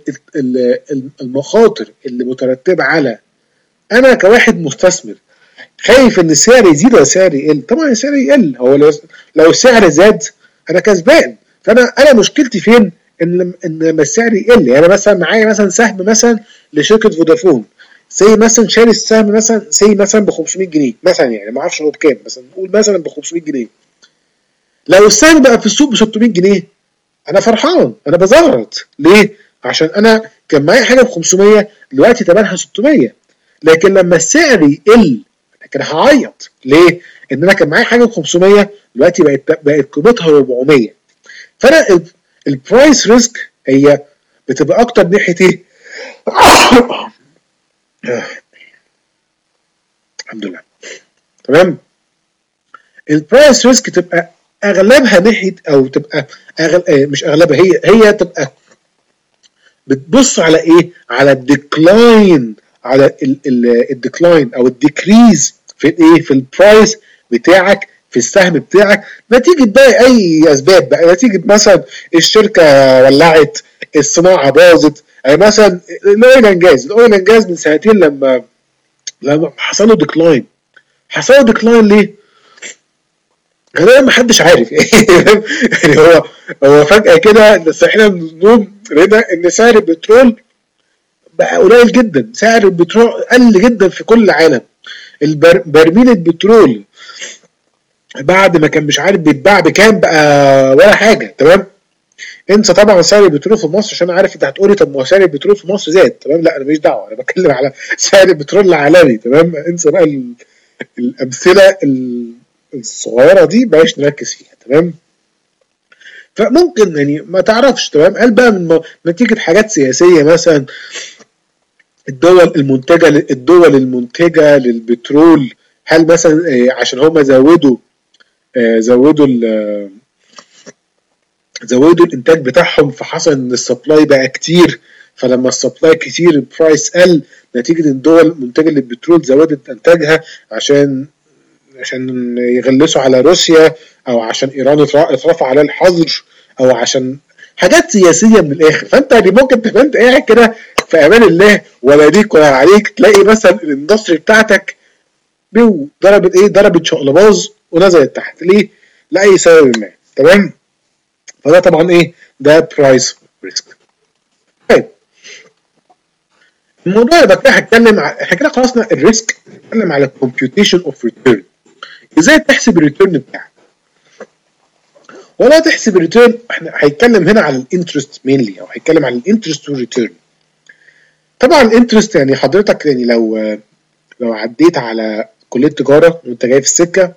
المخاطر اللي مترتبة على أنا كواحد مستثمر خايف إن السعر يزيد ولا السعر يقل. طبعا السعر يقل، هو لو لو السعر زاد أنا كسبان. فأنا أنا مشكلتي فين؟ ان ان لما السعر يقل. يعني مثلا معايا مثلا سهم مثلا لشركه فودافون، زي مثلا شاري السهم مثلا زي مثلا ب خمسمية جنيه مثلا، يعني ما اعرفش هو بكام، مثلا نقول مثلا ب خمسمية جنيه. لو السهم بقى في السوق ب ستمية جنيه انا فرحان، انا بزغرط. ليه؟ عشان انا كان معايا حاجه ب خمسمية دلوقتي ثمنها ستمية، لكن لما السعر يقل لكن هعيط. ليه؟ ان انا كان معايا حاجه ب خمسمية دلوقتي بقت بقت قيمتها اربعمية. فانا البرايس ريسك هي بتبقى اكتر ناحيه ايه؟ الحمد لله تمام. البرايس ريسك تبقى اغلبها ناحيه او تبقى أغل... مش اغلبها، هي هي تبقى بتبص على ايه؟ على الديكلاين، على الديكلاين او الديكريز في ايه؟ في البرايس بتاعك في السهم بتاعك، نتيجه بقى اي اسباب بقى، نتيجه مثلا الشركه ولعت، الصناعه باظت. يعني مثلا الاويل اند جاز، الاويل اند جاز من سنتين لما لما حصل له ديكلاين، حصل له ديكلاين ليه؟ غالبا ما حدش عارف. يعني هو هو فجاه كده صحينا من النوم لقينا ان سعر البترول بقى قليل جدا، سعر البترول قل جدا في كل العالم. برميل البترول بعد ما كان مش عارف بيتباع بكام بقى ولا حاجه، تمام. انسى طبعا سعر البترول في مصر، عشان عارف انت هتقولي طب ما هو سعر البترول في مصر زاد، تمام. لا انا ماليش دعوه، انا بتكلم على سعر البترول العالمي، تمام. انسى بقى الامثله الصغيره دي بلاش نركز فيها، تمام. فممكن يعني ما تعرفش، تمام. هل بقى من نتيجه حاجات سياسيه مثلا، الدول المنتجه الدول المنتجه للبترول هل مثلا عشان هم زودوا زودوا زودوا الانتاج بتاعهم فحصل ان السبلاي بقى كتير، فلما السبلاي كتير البرايس قل نتيجه ان الدول منتجه للبترول زودت انتاجها عشان عشان يغلسوا على روسيا، او عشان ايران اترفع عليها الحظر، او عشان حاجات سياسيه من الاخر. فانت يعني ممكن تبقى انت قاعد كده في امان الله ولا ليك ولا عليك، تلاقي مثلا الاندستري بتاعتك بيو ضربت ايه ضربت شقلباز ونزلت تحت، ليه؟ لاي سبب ما. تمام؟ فده طبعا ايه؟ ده برايس ريسك. طيب الموضوع يبقى كده هتكلم احنا كده خلصنا الريسك، هنتكلم على الكمبيوتيشن اوف ريتيرن. ازاي تحسب الريتيرن بتاعك؟ ولا تحسب الريتيرن، احنا هيتكلم هنا على الانترست مينلي، او هيتكلم على الانترست والريتيرن. طبعا الانترست يعني حضرتك يعني لو لو عديت على كليه تجاره وانت جاي في السكه،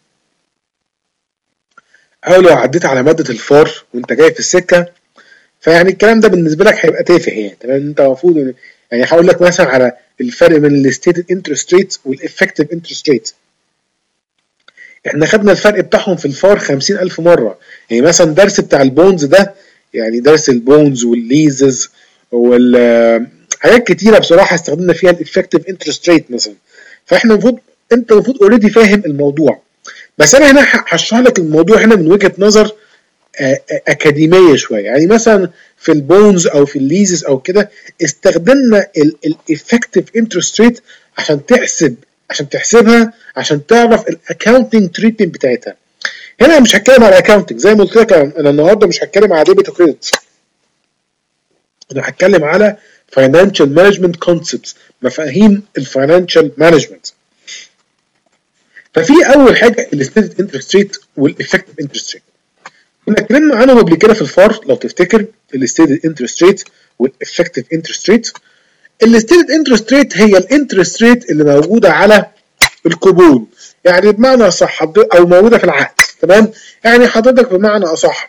او لو عديت على ماده الفار وانت جاي في السكه، فيعني الكلام ده بالنسبه لك هيبقى تافه يعني. تمام؟ انت المفروض يعني هقول لك مثلا على الفرق بين الستيتد انترست ريت والافكتيف انترست ريت. احنا خدنا الفرق بتاعهم في الفار خمسين ألف مره. يعني مثلا درس بتاع البونز ده، يعني درس البونز والليزز والحاجات كتيره بصراحه استخدمنا فيها الافكتيف انترست ريت مثلا. فاحنا المفروض انت المفروض اوريدي فاهم الموضوع، بس انا هنا هشرح لك الموضوع هنا من وجهه نظر اكاديميه شويه. يعني مثلا في البونز او في الليزز او كده استخدمنا الافكتيف انترست ريت عشان تحسب عشان تحسبها عشان تعرف الاكاونتنج تريتمنت بتاعتها. هنا مش هتكلم على اكاونتنج زي ما قلت لك، انا النهارده مش هتكلم على ديبت وكريدت، انا هتكلم على فاينانشال مانجمنت كونسبتس، مفاهيم الفاينانشال مانجمنت. ففي اول حاجه الستيتد انترست ريت والافكتيف انترست ريت، كنا اتكلمنا عنهم قبل كده في الفار لو تفتكر. الستيتد انترست ريت والافكتيف انترست ريت. الستيتد انترست ريت هي الانترست ريت اللي موجوده على الكوبون، يعني بمعنى اصح او موجوده في العقد. تمام؟ يعني حضرتك بمعنى اصح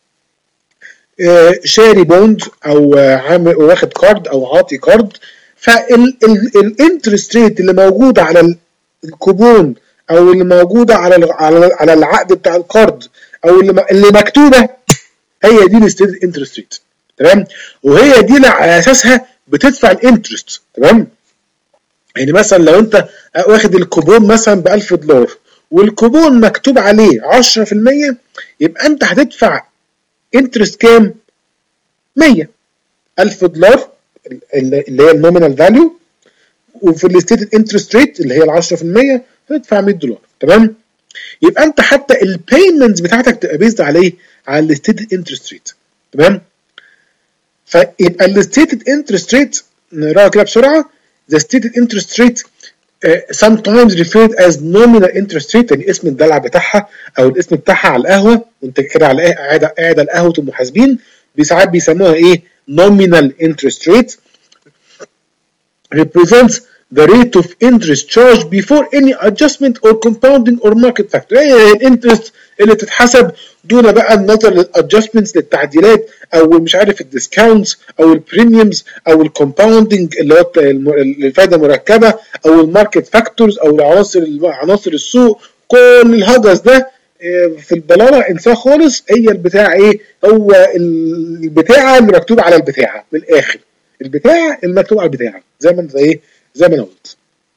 شاري بوند او عامل واخد كارد او عاطي كارد، فالانترست ريت اللي موجوده على الكوبون او اللي موجوده على على على العقد بتاع الكارد او اللي اللي مكتوبه هي دي الستيتد انترست ريت. تمام؟ وهي دي اللي على اساسها بتدفع الانترست. تمام؟ يعني مثلا لو انت واخد الكوبون مثلا ب ألف دولار والكوبون مكتوب عليه عشرة في المية، يبقى انت هتدفع انترست كام؟ مية. ألف دولار اللي هي النومينال فاليو، وفي الستيتد انترست ريت اللي هي ال عشرة في المية هتدفع مية دولار. تمام؟ يبقى انت حتى البيمنتس بتاعتك تبقى بيزد على ايه؟ على الستيتد انترست ريت. تمام؟ فيبقى الستيتد انترست ريت نقراها كده بسرعه. The stated interest rate uh, sometimes referred as nominal interest rate، يعني اسم الدلع بتاعها او الاسم بتاعها على القهوه وانت كده على قاعد قاعد على قهوه المحاسبين، ساعات بيسموها ايه؟ nominal interest rate. represents the rate of interest charged before any adjustment or compounding or market factor. هي الانترست اللي تتحسب دون بقى النظر للادجستمنتس للتعديلات او مش عارف الديسكاونتس او البريميومز او الكومباوندنج اللي هو الفائده المركبه او الماركت فاكتورز او العناصر عناصر السوق. كل الهجس ده في البلاله انساه خالص. هي البتاع ايه؟ هو البتاعه اللي مكتوب على البتاعه من الاخر، البتاع المكتوب على البتاعه زي ما انت ايه زي ما انا قلت.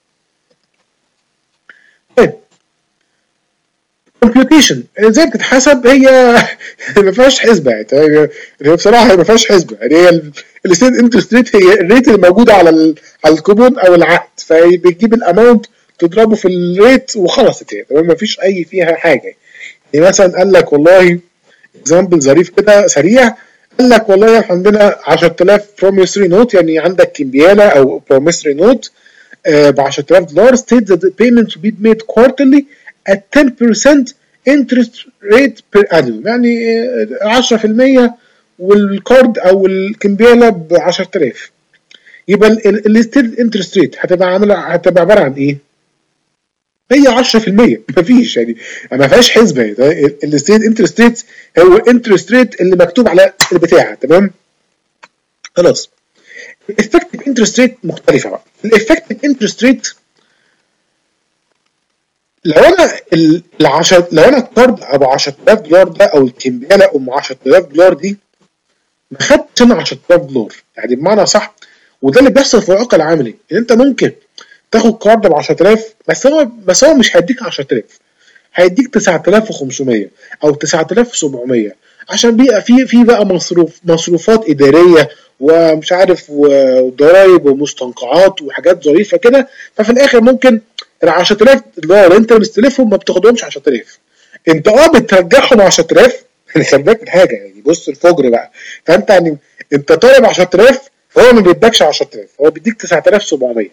طيب كومبيوتيشن ازاي بتتحسب؟ هي ما فيهاش حسبه يعني، هي بصراحه ما فيهاش حسبه. يعني هي الستيت انترست ريت هي الريت اللي موجوده على على الكوبون او العقد، فبتجيب الاماونت تضربه في الريت وخلصت كده. تمام؟ ما فيش اي فيها حاجه. يعني مثلا قال لك والله اكزامبل ظريف كده سريع، قال لك والله عندنا عشرة آلاف بروميسري نوت، يعني عندك كمبياله او بروميسري نوت ب عشرة آلاف دولار. state that the payment to be made quarterly at ten percent interest rate per annum، يعني عشرة في المية والكارد او الكمبياله ب عشرة آلاف. يبقى الستيت انترست ريت هتبقى عامله هتبقى عباره عن ايه؟ هي عشرة في المية. مفيش يعني ما فيهاش حسبه. الستيت انترست ريت هو الانترست ريت اللي مكتوب على البتاعه. تمام؟ خلاص. الافكتيف انترست ريت مختلفه بقى. الافكتيف انترست ريت لو انا ال عشرة لو انا الكارد ابو عشرة آلاف دولار ده او الكمبياله ام عشرة آلاف دولار دي ما خدتش انا عشرة آلاف دولار، يعني بمعنى صح. وده اللي بيحصل في الواقع العملي، ان انت ممكن تاخد كارد ب عشرة آلاف، بس هو بس هو مش هيديك عشرة آلاف، هيديك تسعة آلاف وخمسمية او تسعة آلاف وسبعمية، عشان بيبقى في في بقى مصروف مصروفات اداريه ومش عارف وضرايب ومستنقعات وحاجات ظريفه كده. ففي الاخر ممكن ال عشرة آلاف دولار اللي انت مستلفهم ما بتاخدهمش عشرة آلاف، انت اه بترجعهم عشرة آلاف. يعني خلي بالك من حاجه، يعني بص الفجر بقى. فانت يعني انت طالب عشرة آلاف، هو ما بيدكش عشرة آلاف، هو بيديك تسعة آلاف وسبعمية.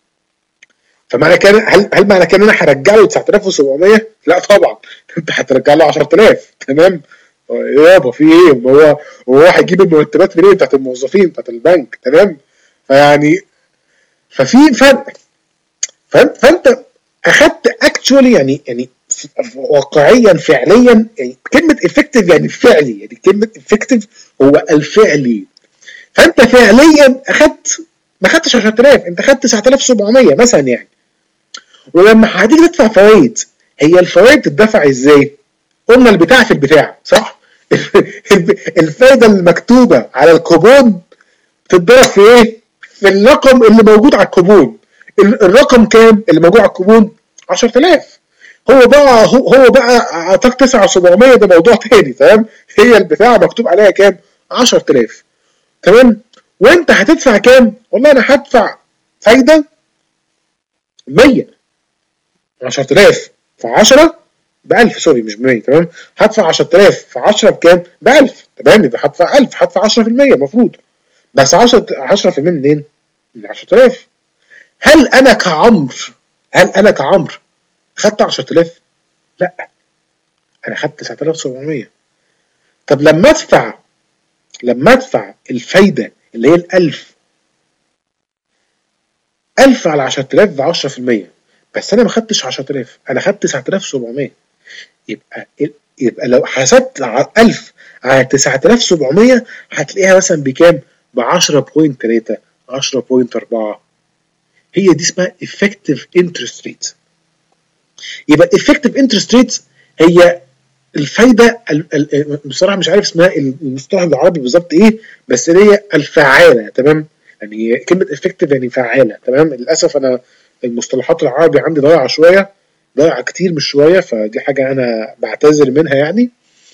فمعنى كده هل هل معنى كده ان انا هرجع له تسعة آلاف وسبعمية؟ لا طبعا، انت هترجع له عشرة آلاف. تمام؟ يابا في ايه؟ ما هو هو هيجيب المرتبات منين؟ بتاعت الموظفين بتاعت البنك. تمام؟ فيعني ففي فرق. فانت فانت اخدت اكشولي، يعني يعني واقعيا فعليا، يعني كلمه افكتيف يعني فعلي، يعني كلمه افكتيف هو الفعلي. فانت فعليا اخدت ما خدتش عشرة آلاف، انت خدت تسعة آلاف وسبعمية مثلا يعني. ولما هتيجي تدفع فوائد، هي الفوائد تدفع ازاي؟ قلنا البتاع في البتاع صح؟ الفايده المكتوبه على الكوبون تتضرب في ايه؟ في الرقم اللي موجود على الكوبون. الرقم كام اللي موجود على الكوبون؟ عشرة آلاف. هو بقى هو, هو بقى اعطاك تسعة آلاف وسبعمية، ده موضوع تاني. تمام؟ هي البتاع مكتوب عليها كام؟ عشرة آلاف. تمام؟ وانت هتدفع كام؟ والله انا هدفع فايده مية. عشرة آلاف في عشرة ب ألف، سوري مش ب مية. تمام؟ هدفع عشرة آلاف في عشرة بكام؟ ب ألف. تمام؟ يبقى هدفع ألف، هدفع عشرة في المية المفروض. بس عشرة عشرة في المية منين؟ من عشرة آلاف. هل انا كعمر هل انا كعمر خدت عشرة آلاف؟ لا، انا خدت تسعة آلاف وسبعمية. طب لما ادفع لما ادفع الفايده اللي هي الألف، ألف على عشرة آلاف ب عشرة في المية، بس انا ما خدتش عشرة آلاف، انا خدت تسعة آلاف وسبعمية. يبقى يبقى لو حسبت على ألف على تسعة آلاف وسبعمية هتلاقيها مثلا بكام؟ ب عشرة فاصلة تلاتة، عشرة فاصلة أربعة. هي دي اسمها effective interest rate. يبقى effective interest rate هي الفايده، بصراحه مش عارف اسمها المصطلح بالعربي بالظبط ايه، بس هي الفعاله. تمام؟ يعني كلمه effective يعني فعاله. تمام؟ للاسف انا المصطلحات العربي عندي ضايعه شويه، ضايعه كتير مش شويه، فدي حاجه انا بعتذر منها يعني.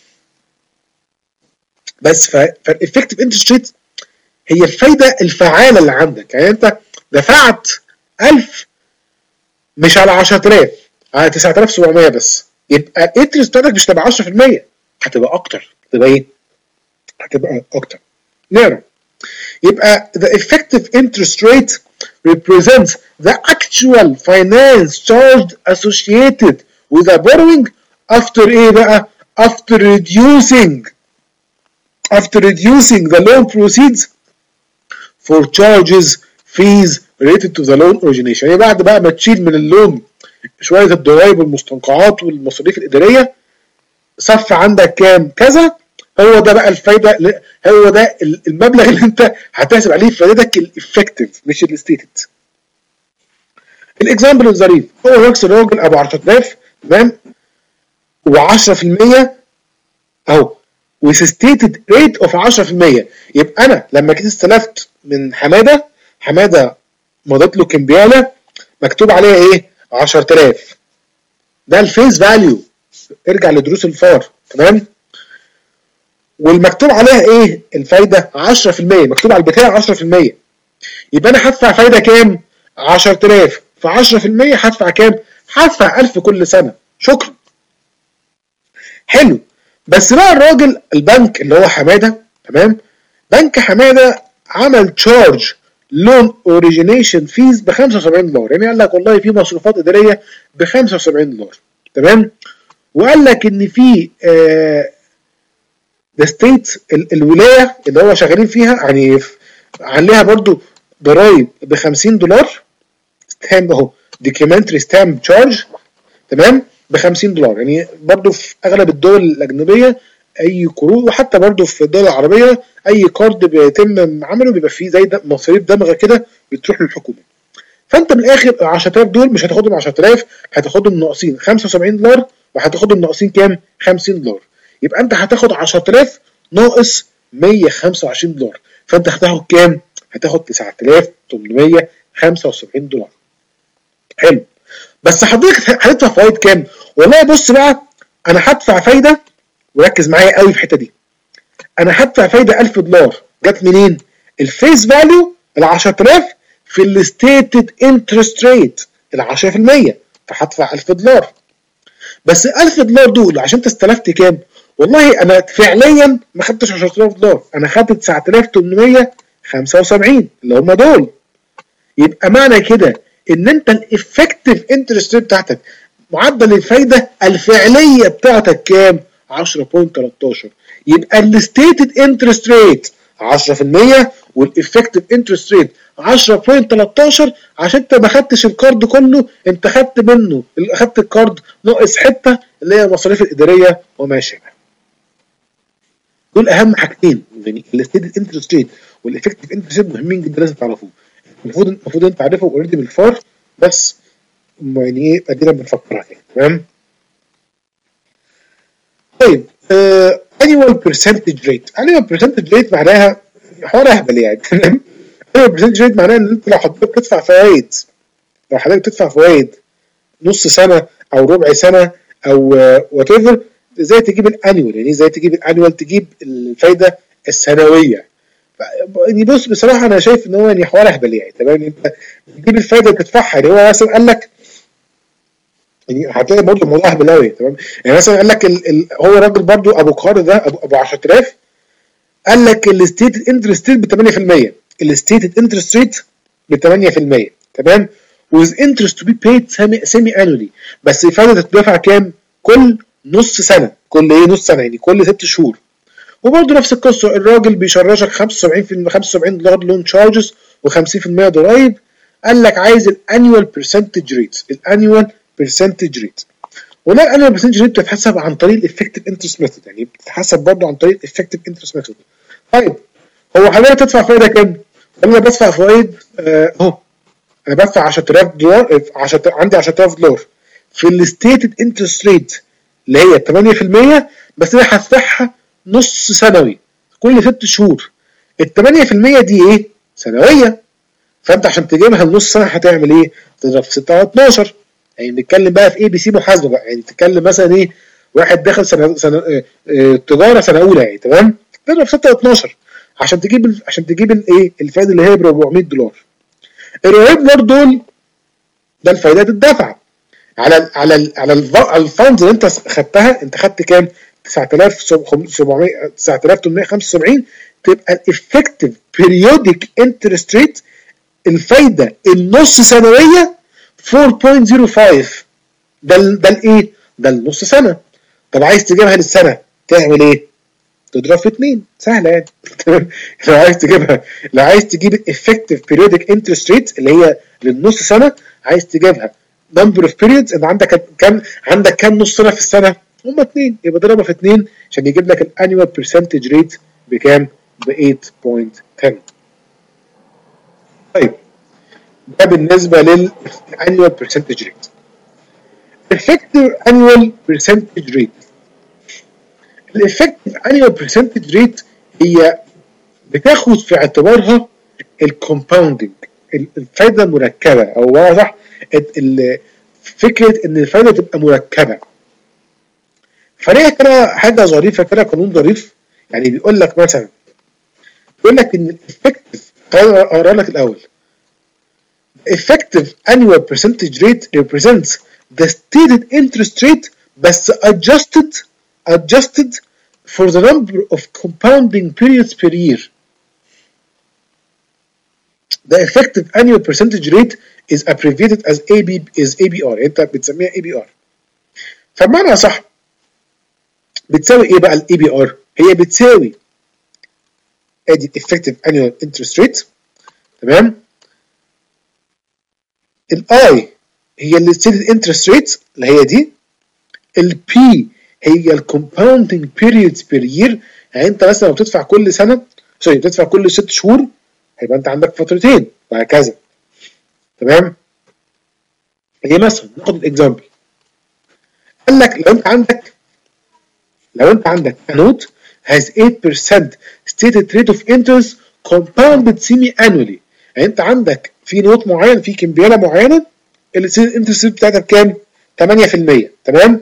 بس فالeffective interest rate هي الفايده الفعاله اللي عندك. يعني انت دفعت ألف مش على عشرة آلاف، على تسعة آلاف وسبعمية بس، يبقى الانترست بتاعتك مش هتبقى عشرة في المية، هتبقى اكتر. هتبقى ايه؟ هتبقى اكتر. نقرا. يبقى the effective interest rate represents the actual finance charged associated with a borrowing after ايه بقى؟ after reducing after reducing the loan proceeds for charges fees related to the loan origination. يعني بعد بقى ما تشيل من اللون شويه الضرائب والمستنقعات والمصاريف الاداريه، صف عندك كام؟ كذا. هو ده بقى الفايده، هو ده المبلغ اللي انت هتحسب عليه فائدتك الافكتيف مش الستيتد. الاكزامبل الظريف هو نفس الراجل ابو عشرة آلاف. تمام؟ و10% اهو وستيتد ريت اوف عشرة في المية. يبقى انا لما جيت استلفت من حماده، حماده مضت له كمبياله مكتوب عليها ايه؟ عشرة آلاف. ده الفيس فاليو، ارجع لدروس الفار. تمام؟ والمكتوب عليها ايه؟ الفايده عشرة في المية، مكتوب على البتاع عشرة في المية. يبقى انا هدفع فايده كام؟ عشرة آلاف في عشرة في المية هدفع كام؟ هدفع ألف كل سنه. شكرا. حلو. بس بقى الراجل البنك اللي هو حماده، تمام؟ بنك حماده عمل تشارج لون اوريجينيشن فيز ب خمسة وسبعين دولار. يعني قال لك والله في مصروفات اداريه ب خمسة وسبعين دولار. تمام؟ وقال لك ان في آه ده ستيت الولايه اللي هو شغالين فيها يعني عليها برضو ضرايب ب خمسين دولار. ستامب اهو دوكيومنتري ستامب تشارج. تمام؟ ب خمسين دولار. يعني برضو في اغلب الدول الاجنبيه اي قروض، وحتى برضو في الدول العربيه اي كارد بيتم عمله بيبقى فيه زي ده مصاريف دمغه كده بتروح للحكومه. فانت من الاخر ال عشرة آلاف دول مش هتاخدهم عشرة آلاف، هتاخدهم ناقصين خمسة وسبعين دولار، وهتاخدهم ناقصين كام؟ خمسين دولار. يبقى انت هتاخد عشرة آلاف ناقص مية وخمسة وعشرين دولار، فانت هتاخد كام؟ هتاخد تسعة آلاف وتمنمية وخمسة وسبعين دولار. حلو. بس حضرتك هتدفع فوائد كام؟ والله بص بقى، انا هدفع فايده، وركز معايا قوي في الحته دي. انا هدفع فايده ألف دولار، جت منين؟ الفيس فاليو ال عشرة آلاف في الستيتد انترست ريت ال عشرة في المية، فهدفع ألف دولار. بس ألف دولار دول عشان انت استلفت كام؟ والله انا فعليا ما خدتش عشرة آلاف دولار، انا خدت تسعة آلاف وتمنمية وخمسة وسبعين اللي هم دول. يبقى معنى كده ان انت الافكتيف انترست ريت بتاعتك، معدل الفايده الفعليه بتاعتك كام؟ عشرة فاصلة تلتاشر. يبقى الستيتد انترست ريت عشرة في المية والافكتيف انترست ريت عشرة فاصلة تلتاشر، عشان انت ما خدتش الكارد كله، انت خدت منه، خدت الكارد ناقص حته اللي هي المصاريف الاداريه وما شابه. دول اهم حاجتين، يعني الستيتد انترست ريت والافكتيف انترست ريت مهمين جدا لازم تعرفوه. المفروض المفروض انت عارفهم اوريدي بالفار، بس يعني ايه ادينا بنفكرها كده. تمام. طيب آه annual percentage rate. annual percentage rate معناها حوار اهبل يعني. تمام. annual percentage rate معناها ان انت لو حضرتك بتدفع فوائد، لو حضرتك بتدفع فوائد نص سنه او ربع سنه او وات ايفر، ازاي تجيب الانيوال؟ يعني ازاي تجيب الانيوال؟ تجيب الفايده السنويه. يعني بص بصراحه انا شايف ان هو يعني حوار اهبل يعني. تمام. انت تجيب الفايده اللي بتدفعها، يعني هو مثلا قال لك، يعني هتلاقي برضه الموضوع اهبل قوي. تمام. يعني مثلا قال لك ال ال هو راجل برضه ابو قرض ده، ابو ابو عشرة آلاف، قال لك الستيتد انترست ريت ب ثمانية في المية، الستيتد انترست ريت ب ثمانية في المية. تمام. with interest to be paid semi annually، بس الفايده تدفع كام؟ كل نص سنه. كل ايه؟ نص سنه، يعني كل ست شهور. وبرضه نفس القصه، الراجل بيشرشك خمسة وسبعين في خمسة وسبعين دولار لون تشارجز وخمسين في المية ضرايب. قال لك عايز الانيوال برسنتج ريت، الانيوال برسنتج ريت. ولا الانيوال برسنتج ريت بتتحسب عن طريق الافكتيف انترست ميثود، يعني بتتحسب برضه عن طريق الافكتيف انترست ميثود. طيب هو حضرتك تدفع فايده كام؟ انا بدفع فوائد اهو، آه انا بدفع عشرة آلاف دولار، عشرة عندي عشرة آلاف دولار في الستيتد انترست ريت اللي هي ثمانية في المية، بس انا هدفعها نص سنوي كل ست شهور. ال ثمانية في المية دي ايه؟ سنويه. فانت عشان تجيبها النص سنه هتعمل ايه؟ تضرب في ستة على اتناشر. يعني بنتكلم بقى في اي بي سي محاسبه بقى، يعني تتكلم مثلا ايه؟ واحد داخل سنه سنه اه اه تجاره سنه اولى يعني. تمام. تضرب في ستة على اتناشر عشان تجيب ال... عشان تجيب الايه؟ الفائده اللي هي ب أربعمية دولار. ال أربعمية دولار دول ده الفائده تدفع على ال على ال على الفاندز اللي انت خدتها. انت خدت كام؟ تسعة آلاف وسبعمية تسعة آلاف وتمنمية وخمسة وسبعين. تبقى الافكتيف بيريودك انترست ريت، الفايده النص سنويه أربعة فاصلة صفر خمسة. ده ال ده الايه؟ ده النص سنه. طب عايز تجيبها للسنه تعمل ايه؟ تضرب في اتنين، سهله يعني. لو عايز تجيبها، لو عايز تجيب الافكتيف بيريودك انترست ريت اللي هي للنص سنه، عايز تجيبها نمبر اوف بيريودز، انت عندك كام؟ عندك كام نص سنه في السنه؟ هم اتنين، يبقى ضربها في اتنين عشان يجيب لك الانيوال برسنتج ريت بكام؟ ب ثمانية فاصلة عشرة. طيب ده بالنسبه للانيوال برسنتج ريت. effective annual percentage rate. الeffective annual percentage rate هي بتاخد في اعتبارها الكومباوندنج، الفايده المركبه، او واضح فكره ان الفايده تبقى مركبه. فليه كده حاجه ظريفه كده، قانون ظريف. يعني بيقول لك مثلا، بيقول لك ان الافكتيف، اقرا لك الاول. effective annual percentage rate represents the stated interest rate بس adjusted adjusted for the number of compounding periods per year. The effective annual percentage rate is abbreviated as A B is A B R. انت بتسميها A B R. فبمعنى صح بتساوي ايه بقى ال A B R؟ هي بتساوي ادي effective annual interest rate. تمام. ال I هي ال stated interest rate اللي هي دي. ال P هي ال compounding periods per year. يعني انت مثلا لو بتدفع كل سنه، سوري بتدفع كل ست شهور، هيبقى انت عندك فترتين وهكذا. تمام؟ يعني مثلا ناخد الاكزامبل، قال لك لو انت عندك لو انت عندك نوت has eight percent stated rate of interest compounded semi-annually، يعني انت عندك في نوت معين، في كمبياله معينه الانترست بتاعتها بكام؟ ثمانية في المية، تمام؟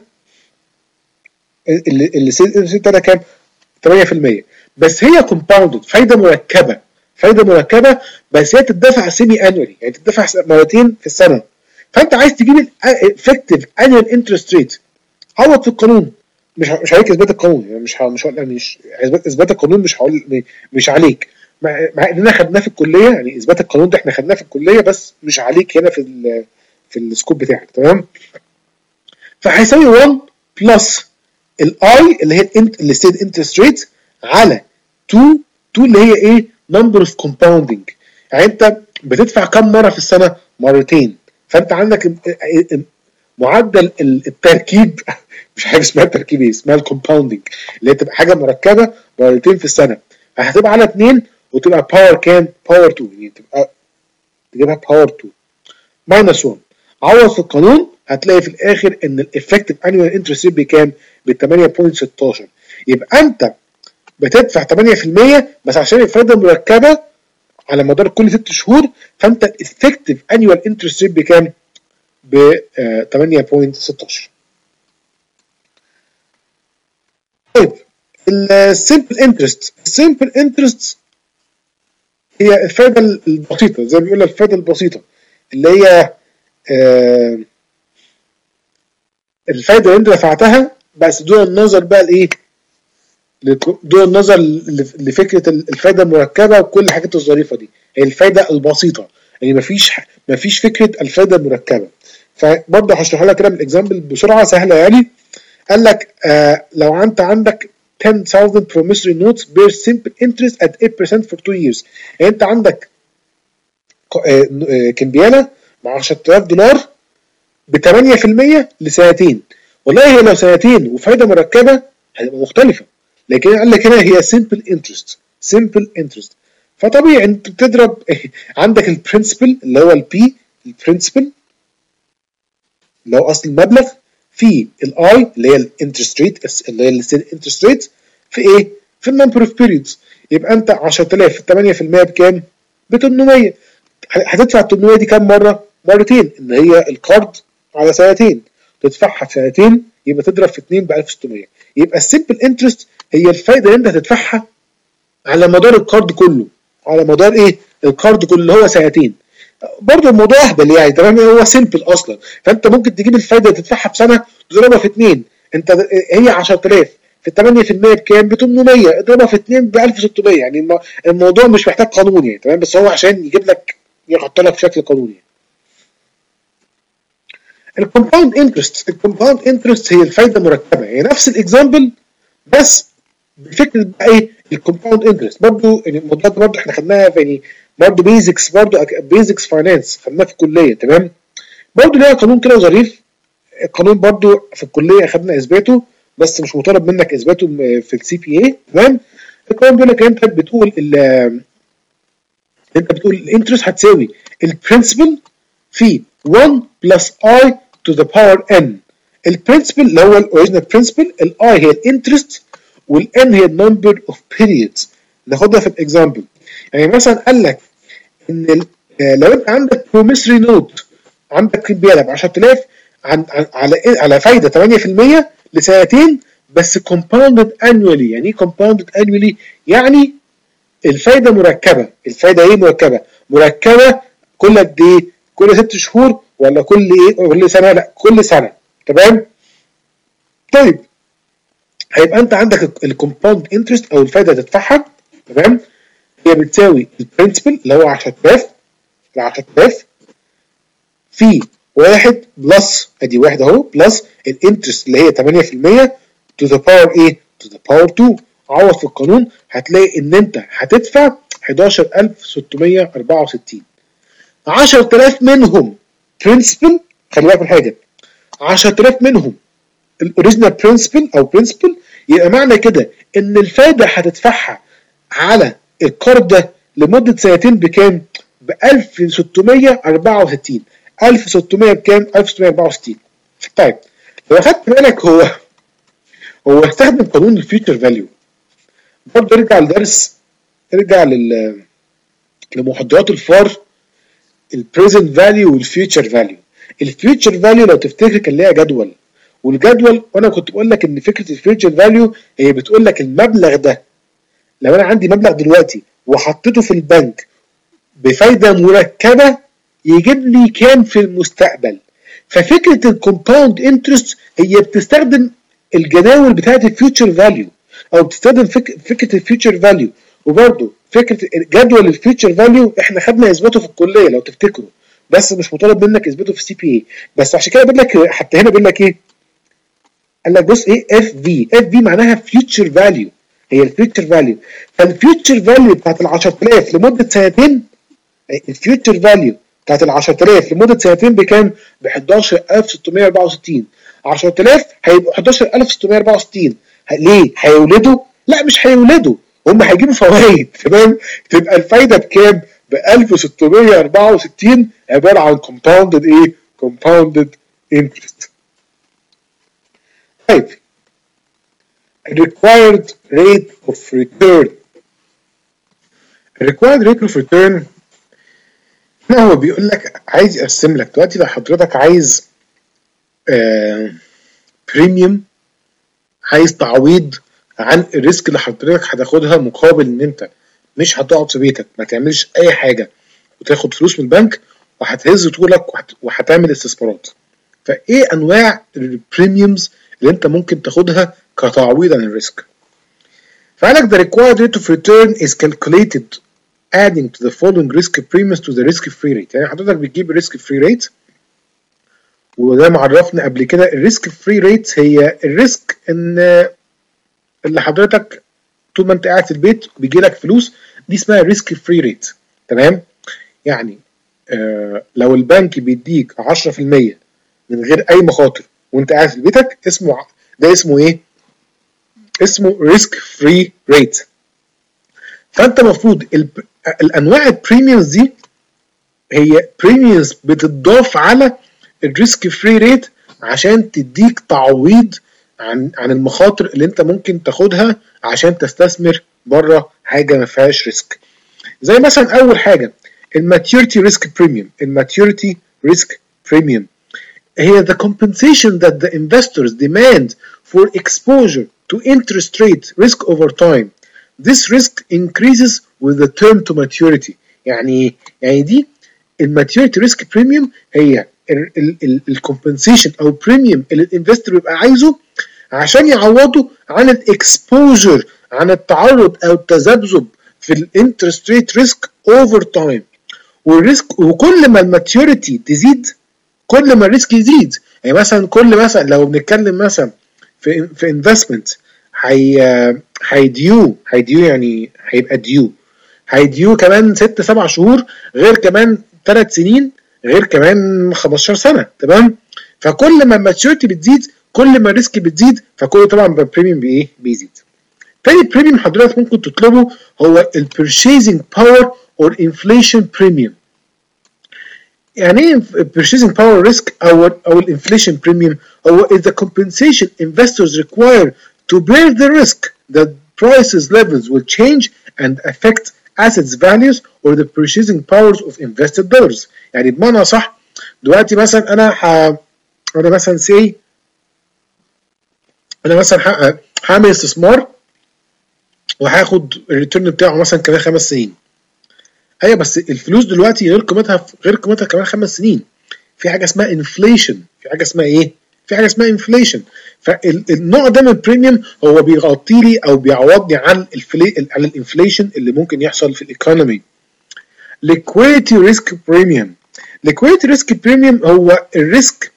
الانترست بتاعتها كام؟ ثمانية في المية، بس هي كومباوندد، فايده مركبه، فايده مركبه بس هي تدفع سيمي انوالي، يعني تدفع مرتين في السنه. فانت عايز تجيب الافكتيف انوال انترست ريت، عوض في القانون، مش مش عليك اثبات القانون، يعني مش مش مش اثبات اثبات القانون مش هقول مش عليك، مع, مع اننا خدناه في الكليه، يعني اثبات القانون ده احنا خدناه في الكليه بس مش عليك هنا في ال في السكوب بتاعك، تمام؟ فهيساوي واحد بلس الاي اللي هي الستيد انترست ريت على اتنين، اتنين اللي هي ايه؟ نمبر اوف كومباوندنج، يعني انت بتدفع كم مره في السنه؟ مرتين، فانت عندك معدل التركيب مش حاجه اسمها التركيب، ايه اسمها الكومباوندنج، اللي هي تبقى حاجه مركبه مرتين في السنه، هتبقى على اتنين وتبقى باور كام؟ باور اتنين، يعني تبقى تجيبها باور اتنين ماينس واحد، عوض في القانون هتلاقي في الاخر ان الافكتيف انوال انترست ريت بكام؟ ب ثمانية فاصلة ستاشر، يبقى انت بتدفع ثمانية في المية بس عشان الفايده مركبه على مدار كل ست شهور، فانت الافكتيف انوال انترست ريت بكام؟ ب ثمانية فاصلة ستاشر. طيب السمبل انترست، السمبل انترست هي الفايده البسيطه، زي ما بيقول الفايده البسيطه اللي هي آه الفايده اللي انت دفعتها بس دون النظر بقى لايه؟ دون النظر لفكره الفايده المركبه وكل الحاجات الظريفه دي، هي الفايده البسيطه، يعني مفيش مفيش فكره الفايده المركبه. فبرضه هشرح لك كده من اكزامبل بسرعه سهله يعني. قال لك آه لو انت عندك ten thousand promissory notes bear simple interest at eight percent for two years، يعني انت عندك آه كمبياله مع عشرة آلاف دولار ب ثمانية في المية لسنتين، والله هي لو سنتين وفايده مركبه هتبقى مختلفه، لكن قال لك هنا هي simple interest، simple interest، فطبيعي انت بتضرب عندك البرنسبل اللي هو البي، البرنسبل اللي هو اصل المبلغ، في الاي اللي هي الانترست ريت اللي هي الانترست ريت في ايه؟ في النمبر اوف بيريودز، يبقى انت عشرة آلاف في ثمانية في المية بكام؟ ب ثمانمية، هتدفع ثمانمية دي كام مره؟ مرتين، ان هي القرض على سنتين، تدفعها في سنتين يبقى تضرب في اتنين ب ألف وستمية، يبقى السمبل انترست هي الفايده اللي انت هتدفعها على مدار القرض كله، على مدار ايه؟ القرض كله اللي هو سنتين. برضه الموضوع اهبل يعني، تمام؟ هو سمبل اصلا، فانت ممكن تجيب الفايده اللي تدفعها في سنه تضربها في اتنين، انت هي عشرة آلاف في ثمانية في المية بكام؟ ب ثمانمية، اضربها في اتنين ب ألف وستمية، يعني الموضوع مش محتاج قانون يعني، تمام؟ بس هو عشان يجيب لك يحط لك شكل قانوني. الكومباوند انترست، الكومباوند انترست هي الفايده المركبه، يعني نفس الاكزامبل بس بفكره بقى ايه؟ الكومباوند انترست برضه، يعني الموضوع ده برضه احنا خدناها يعني برضه بيزكس، برضه بيزكس فاينانس خدناها في الكليه، تمام؟ برضه ليها قانون كده ظريف، القانون برضه في الكليه خدنا اثباته بس مش مطالب منك اثباته في السي بي اي، تمام؟ القانون بيقول لك انت بتقول انت بتقول الانترست هتساوي البرنسبل في واحد بلس اي تو ذا باور ان، البرنسبل اللي هو الاوريجينال برنسبل، الاي هي الانترست والان هي النمبر اوف بيريودز. ناخدها في الاكزامبل، يعني مثلا قال لك ان لو انت عندك بروميسري نوت، عندك كمبياله ب عشرة آلاف عن على على فايده ثمانية في المية لسنتين بس كومباوندد انوالي، يعني ايه كومباوندد انوالي؟ يعني الفايده مركبه، الفايده ايه مركبه؟ مركبه كل قد ايه؟ كل ست شهور ولا كل ايه؟ كل سنه؟ لا كل سنه، تمام؟ طيب هيبقى انت عندك الكومباوند انترست او الفايده اللي تدفعها، تمام؟ هي بتساوي البرنسبل اللي هو عشرة آلاف ل عشرة آلاف في واحد بلس ادي واحد اهو بلس الانترست اللي هي ثمانية في المية تو ذا باور ايه؟ تو ذا باور اتنين. عوض في القانون هتلاقي ان انت هتدفع حداشر ألف وستمية وأربعة وستين، عشرة آلاف منهم برنسبل، خلي بالك من حاجه، عشرة آلاف منهم الاوريجينال برنسبل او برنسبل، يبقى معنى كده ان الفايده هتدفعها على القرض ده لمده سنتين بكام؟ ب ب ألف وستمية وأربعة وستين. ألف وستمية بكام؟ ألف وستمية وأربعة وستين. طيب لو اخدت بالك هو هو استخدم قانون الفيوتشر فاليو. برضه ارجع لدرس ارجع لل لمحاضرات الفار، البريزنت فاليو والفيوتشر فاليو. الفيوتشر فاليو لو تفتكر كان ليها جدول، والجدول وانا كنت بقول لك ان فكره الفيوتشر فاليو هي بتقول لك المبلغ ده لو انا عندي مبلغ دلوقتي وحطيته في البنك بفايده مركبه يجيب لي كام في المستقبل. ففكره الكومباوند انترست هي بتستخدم الجداول بتاعت الفيوتشر فاليو، او بتستخدم فك... فكره الفيوتشر فاليو. وبرده فكره جدول الفيوتشر فاليو احنا خدنا اثباته في الكليه لو تفتكروا، بس مش مطالب منك اثباته في سي بي اي. بس عشان كده بقول لك حتى هنا بقول لك ايه؟ قال لك بص ايه اف في. اف في معناها فيوتشر فاليو، هي الفيوتشر فاليو. فالفيوتشر فاليو بتاعت ال عشرة آلاف لمده سنتين، الفيوتشر فاليو بتاعت ال عشرة آلاف لمده سنتين بكام؟ ب أحد عشر ألف وستمية وأربعة وستين. عشرة آلاف هيبقوا أحد عشر ألف وستمية وأربعة وستين. ليه؟ هيولدوا؟ لا مش هيولدوا، هم هيجيبوا فوائد. تمام؟ تبقى الفايده بكام؟ ب ألف وستمية وأربعة وستين، عباره عن كومباوندد ايه؟ كومباوندد انترست. طيب required rate of return. required rate of return هنا هو بيقول لك عايز يقسم لك دلوقتي لو حضرتك عايز آه بريميوم، عايز تعويض عن الريسك اللي حضرتك هتاخدها مقابل ان انت مش هتقعد في بيتك ما تعملش اي حاجه وتاخد فلوس من البنك وهتهز طولك وهت... وهتعمل استثمارات. فايه انواع البريميومز اللي انت ممكن تاخدها كتعويض عن الريسك؟ فقالك the required rate of return is calculated adding to the following risk premiums to the risk free rate. يعني حضرتك بتجيب الريسك فري ريت، وده معرفنا قبل كده الريسك فري ريت هي الريسك ان اللي حضرتك طول ما انت قاعد في البيت بيجي لك فلوس، دي اسمها ريسك فري ريت. تمام؟ يعني آه لو البنك بيديك عشرة في المية من غير اي مخاطر وانت قاعد في بيتك، اسمه ده اسمه ايه؟ اسمه ريسك فري ريت. فانت المفروض الانواع البريميومز دي هي بريميومز بتضاف على الريسك فري ريت عشان تديك تعويض عن عن المخاطر اللي انت ممكن تاخدها عشان تستثمر بره حاجه ما فيهاش ريسك. زي مثلا اول حاجه الماتيوريتي ريسك بريميوم. الماتيوريتي ريسك بريميوم هي the compensation that the investors demand for exposure to interest rate risk over time. This risk increases with the term to maturity. يعني يعني دي الماتيوريتي ريسك بريميوم هي الكومبنسيشن او بريميوم اللي الانفستور بيبقى عايزه عشان يعوضوا عن الاكسبوجر، عن التعرض او التذبذب في الانترست ريت ريسك اوفر تايم. والريسك وكل ما الماتيوريتي تزيد كل ما الريسك يزيد. يعني مثلا كل مثلا لو بنتكلم مثلا في في انفستمنت هي هيديو هيديو يعني هيبقى ديو هيديو كمان ست سبع شهور، غير كمان ثلاث سنين، غير كمان خمستاشر سنه. تمام؟ فكل ما الماتيوريتي بتزيد كل ما الريسك بتزيد، فكل طبعا البريميوم بايه؟ بيزيد. تاني بريميوم حضرتك ممكن تطلبه هو البرشيزنج باور اور انفليشن بريميوم. يعني ايه purchasing power risk او او الانفليشن بريميوم؟ هو is the compensation investors require to bear the risk that prices levels will change and affect assets values or the purchasing powers of invested dollars. يعني بمعنى صح دلوقتي مثلا انا ح... انا مثلا سي انا مثلا هعمل استثمار وهاخد الريتيرن بتاعه مثلا كمان خمس سنين. ايوه بس الفلوس دلوقتي غير قيمتها غير قيمتها كمان خمس سنين. في حاجه اسمها انفليشن، في حاجه اسمها ايه؟ في حاجه اسمها انفليشن. فالنوع ده من البريميوم هو بيغطي لي او بيعوضني عن الفلي... عن الانفليشن اللي ممكن يحصل في الايكونومي. liquidity risk premium. liquidity risk premium هو الريسك